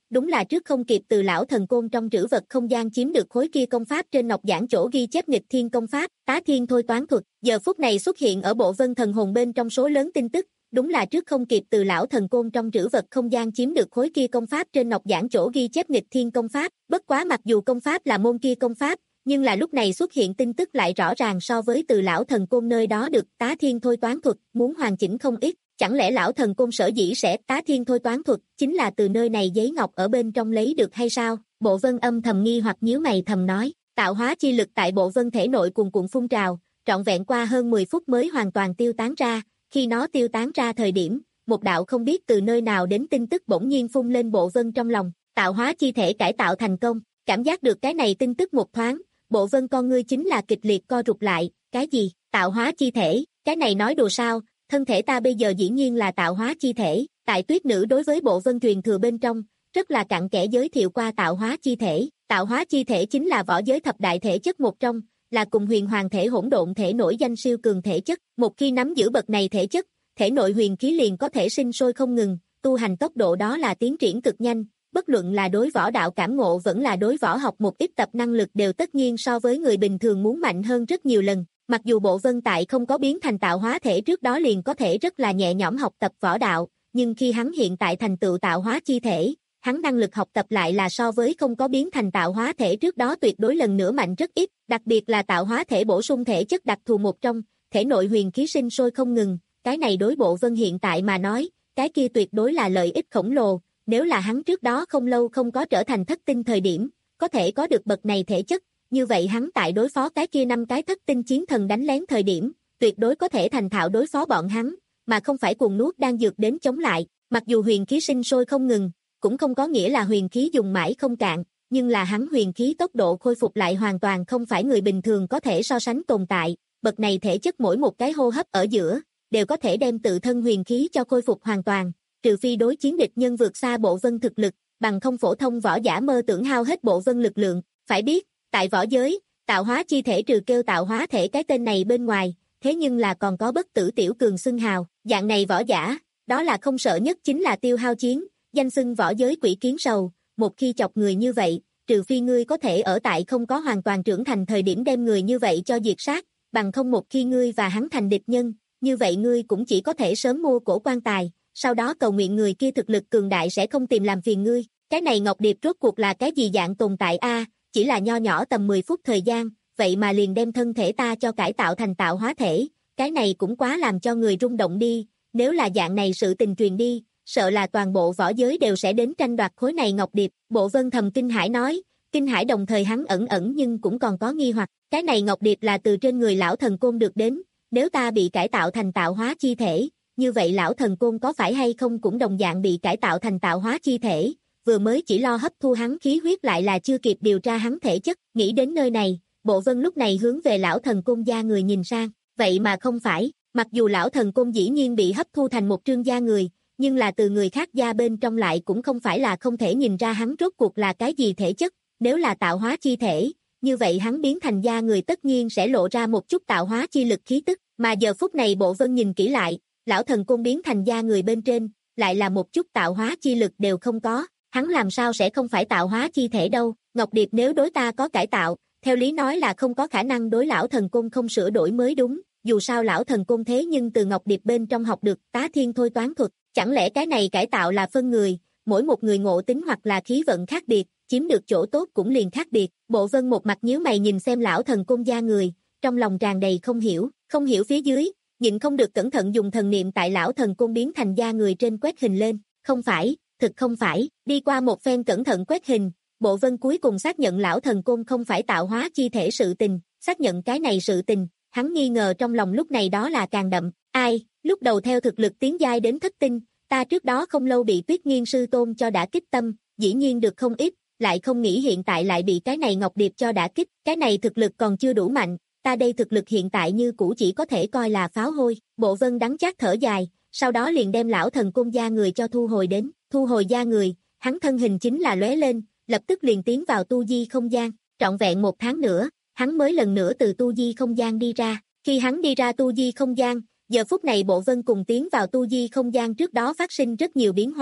đúng là trước không kịp từ lão thần côn trong trữ vật không gian chiếm được khối kia công pháp trên ngọc giản chỗ ghi chép nghịch thiên công pháp, tá thiên thôi toán thuật, giờ phút này xuất hiện ở bộ vân thần hồn bên trong số lớn tin tức, đúng là trước không kịp từ lão thần côn trong trữ vật không gian chiếm được khối kia công pháp trên ngọc giản chỗ ghi chép nghịch thiên công pháp, bất quá mặc dù công pháp là môn kia công pháp, nhưng là lúc này xuất hiện tin tức lại rõ ràng so với từ lão thần côn nơi đó được tá thiên thôi toán thuật, muốn hoàn chỉnh không ít. Chẳng lẽ lão thần côn sở dĩ sẽ tá thiên thôi toán thuật chính là từ nơi này giấy ngọc ở bên trong lấy được hay sao? Bộ vân âm thầm nghi hoặc nhíu mày thầm nói, tạo hóa chi lực tại bộ vân thể nội cuồn cuộn phun trào, trọn vẹn qua hơn mười phút mới hoàn toàn tiêu tán ra, khi nó tiêu tán ra thời điểm, một đạo không biết từ nơi nào đến tin tức bỗng nhiên phun lên bộ vân trong lòng, tạo hóa chi thể cải tạo thành công, cảm giác được cái này tin tức một thoáng, bộ vân con ngươi chính là kịch liệt co rụt lại, cái gì, tạo hóa chi thể, cái này nói đùa sao? Thân thể ta bây giờ dĩ nhiên là tạo hóa chi thể, tại tuyết nữ đối với bộ vân truyền thừa bên trong, rất là cặn kẽ giới thiệu qua tạo hóa chi thể. Tạo hóa chi thể chính là võ giới thập đại thể chất một trong, là cùng huyền hoàng thể hỗn độn thể nổi danh siêu cường thể chất. Một khi nắm giữ bậc này thể chất, thể nội huyền khí liền có thể sinh sôi không ngừng, tu hành tốc độ đó là tiến triển cực nhanh, bất luận là đối võ đạo cảm ngộ vẫn là đối võ học một ít tập năng lực đều tất nhiên so với người bình thường muốn mạnh hơn rất nhiều lần. Mặc dù bộ vân tại không có biến thành tạo hóa thể trước đó liền có thể rất là nhẹ nhõm học tập võ đạo, nhưng khi hắn hiện tại thành tựu tạo hóa chi thể, hắn năng lực học tập lại là so với không có biến thành tạo hóa thể trước đó tuyệt đối lần nữa mạnh rất ít, đặc biệt là tạo hóa thể bổ sung thể chất đặc thù một trong, thể nội huyền khí sinh sôi không ngừng, cái này đối bộ vân hiện tại mà nói, cái kia tuyệt đối là lợi ích khổng lồ, nếu là hắn trước đó không lâu không có trở thành thất tinh thời điểm, có thể có được bậc này thể chất. Như vậy hắn tại đối phó cái kia năm cái thất tinh chiến thần đánh lén thời điểm, tuyệt đối có thể thành thạo đối phó bọn hắn, mà không phải cuồng nuốt đang dược đến chống lại. Mặc dù huyền khí sinh sôi không ngừng, cũng không có nghĩa là huyền khí dùng mãi không cạn, nhưng là hắn huyền khí tốc độ khôi phục lại hoàn toàn không phải người bình thường có thể so sánh tồn tại. Bậc này thể chất mỗi một cái hô hấp ở giữa, đều có thể đem tự thân huyền khí cho khôi phục hoàn toàn, trừ phi đối chiến địch nhân vượt xa bộ vân thực lực, bằng không phổ thông võ giả mơ tưởng hao hết bộ vân lực lượng. Phải biết, tại võ giới, tạo hóa chi thể trừ kêu tạo hóa thể cái tên này bên ngoài, thế nhưng là còn có bất tử tiểu cường xưng hào, dạng này võ giả, đó là không sợ nhất chính là tiêu hao chiến, danh xưng võ giới quỷ kiến sầu, một khi chọc người như vậy, trừ phi ngươi có thể ở tại không có hoàn toàn trưởng thành thời điểm đem người như vậy cho diệt sát, bằng không một khi ngươi và hắn thành địch nhân, như vậy ngươi cũng chỉ có thể sớm mua cổ quan tài, sau đó cầu nguyện người kia thực lực cường đại sẽ không tìm làm phiền ngươi. Cái này Ngọc Điệp rốt cuộc là cái gì dạng tồn tại a? Chỉ là nho nhỏ tầm mười phút thời gian, vậy mà liền đem thân thể ta cho cải tạo thành tạo hóa thể, cái này cũng quá làm cho người rung động đi, nếu là dạng này sự tình truyền đi, sợ là toàn bộ võ giới đều sẽ đến tranh đoạt khối này Ngọc Điệp. Bộ vân thầm kinh hãi nói, kinh hãi đồng thời hắn ẩn ẩn nhưng cũng còn có nghi hoặc, cái này Ngọc Điệp là từ trên người lão thần côn được đến, nếu ta bị cải tạo thành tạo hóa chi thể, như vậy lão thần côn có phải hay không cũng đồng dạng bị cải tạo thành tạo hóa chi thể, vừa mới chỉ lo hấp thu hắn khí huyết lại là chưa kịp điều tra hắn thể chất, nghĩ đến nơi này, bộ vân lúc này hướng về lão thần côn gia người nhìn sang, vậy mà không phải, mặc dù lão thần côn dĩ nhiên bị hấp thu thành một trương gia người, nhưng là từ người khác gia bên trong lại cũng không phải là không thể nhìn ra hắn rốt cuộc là cái gì thể chất, nếu là tạo hóa chi thể, như vậy hắn biến thành gia người tất nhiên sẽ lộ ra một chút tạo hóa chi lực khí tức, mà giờ phút này bộ vân nhìn kỹ lại, lão thần côn biến thành gia người bên trên, lại là một chút tạo hóa chi lực đều không có, hắn làm sao sẽ không phải tạo hóa chi thể đâu, Ngọc Điệp nếu đối ta có cải tạo, theo lý nói là không có khả năng đối lão thần côn không sửa đổi mới đúng, dù sao lão thần côn thế nhưng từ Ngọc Điệp bên trong học được tá thiên thôi toán thuật, chẳng lẽ cái này cải tạo là phân người, mỗi một người ngộ tính hoặc là khí vận khác biệt, chiếm được chỗ tốt cũng liền khác biệt. Bộ vân một mặt nhíu mày nhìn xem lão thần côn gia người, trong lòng tràn đầy không hiểu, không hiểu phía dưới, nhịn không được cẩn thận dùng thần niệm tại lão thần côn biến thành gia người trên quét hình lên, không phải, thực không phải, đi qua một phen cẩn thận quét hình, bộ vân cuối cùng xác nhận lão thần côn không phải tạo hóa chi thể sự tình, xác nhận cái này sự tình, hắn nghi ngờ trong lòng lúc này đó là càng đậm, ai, lúc đầu theo thực lực tiến giai đến thất tinh, ta trước đó không lâu bị Tuyết Nghiên sư tôn cho đã kích tâm, dĩ nhiên được không ít, lại không nghĩ hiện tại lại bị cái này Ngọc Điệp cho đã kích, cái này thực lực còn chưa đủ mạnh, ta đây thực lực hiện tại như cũ chỉ có thể coi là pháo hôi. Bộ vân đắng chát thở dài, sau đó liền đem lão thần côn gia người cho thu hồi đến, thu hồi gia người, hắn thân hình chính là lóe lên, lập tức liền tiến vào tu di không gian, trọn vẹn một tháng nữa, hắn mới lần nữa từ tu di không gian đi ra, khi hắn đi ra tu di không gian, giờ phút này bộ vân cùng tiến vào tu di không gian trước đó phát sinh rất nhiều biến hóa,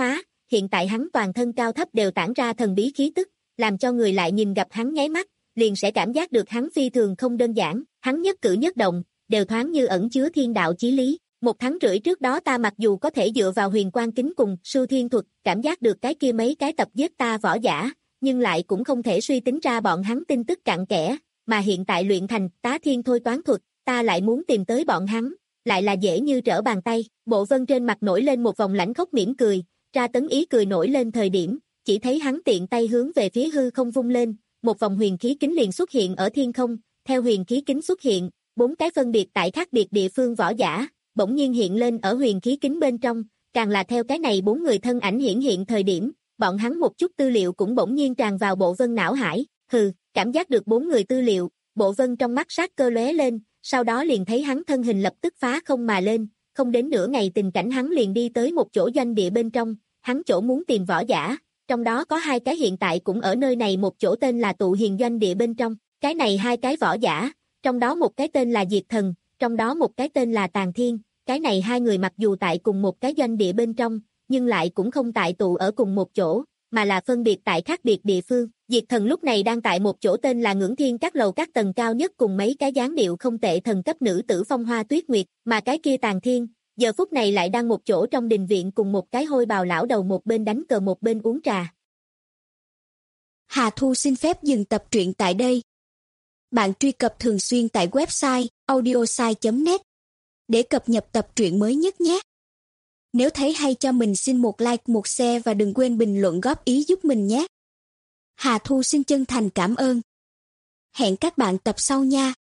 hiện tại hắn toàn thân cao thấp đều tản ra thần bí khí tức, làm cho người lại nhìn gặp hắn nháy mắt, liền sẽ cảm giác được hắn phi thường không đơn giản, hắn nhất cử nhất động, đều thoáng như ẩn chứa thiên đạo chí lý. Một tháng rưỡi trước đó ta mặc dù có thể dựa vào huyền quang kính cùng Sưu Thiên thuật, cảm giác được cái kia mấy cái tập giết ta võ giả, nhưng lại cũng không thể suy tính ra bọn hắn tin tức cặn kẽ, mà hiện tại luyện thành Tá Thiên thôi toán thuật, ta lại muốn tìm tới bọn hắn, lại là dễ như trở bàn tay. Bộ Vân trên mặt nổi lên một vòng lãnh khốc mỉm cười, tra tấn ý cười nổi lên thời điểm, chỉ thấy hắn tiện tay hướng về phía hư không vung lên, một vòng huyền khí kính liền xuất hiện ở thiên không, theo huyền khí kính xuất hiện, bốn cái phân biệt tại khác biệt địa phương võ giả, bỗng nhiên hiện lên ở huyền khí kính bên trong, càng là theo cái này bốn người thân ảnh hiển hiện thời điểm, bọn hắn một chút tư liệu cũng bỗng nhiên tràn vào Bộ Vân não hải, hừ, cảm giác được bốn người tư liệu, Bộ Vân trong mắt sát cơ lóe lên, sau đó liền thấy hắn thân hình lập tức phá không mà lên, không đến nửa ngày tình cảnh hắn liền đi tới một chỗ doanh địa bên trong, hắn chỗ muốn tìm võ giả, trong đó có hai cái hiện tại cũng ở nơi này một chỗ tên là Tụ Hiền doanh địa bên trong, cái này hai cái võ giả, trong đó một cái tên là Diệt Thần, trong đó một cái tên là Tàn Thiên, cái này hai người mặc dù tại cùng một cái doanh địa bên trong, nhưng lại cũng không tại tụ ở cùng một chỗ, mà là phân biệt tại khác biệt địa phương. Diệt Thần lúc này đang tại một chỗ tên là Ngưỡng Thiên các lầu các tầng cao nhất cùng mấy cái dáng điệu không tệ thần cấp nữ tử Phong Hoa Tuyết Nguyệt, mà cái kia Tàn Thiên, giờ phút này lại đang một chỗ trong đình viện cùng một cái hôi bào lão đầu một bên đánh cờ một bên uống trà. Hà Thu xin phép dừng tập truyện tại đây. Bạn truy cập thường xuyên tại website audiosai chấm net để cập nhật tập truyện mới nhất nhé. Nếu thấy hay cho mình xin một like, một share và đừng quên bình luận góp ý giúp mình nhé. Hà Thu xin chân thành cảm ơn. Hẹn các bạn tập sau nha.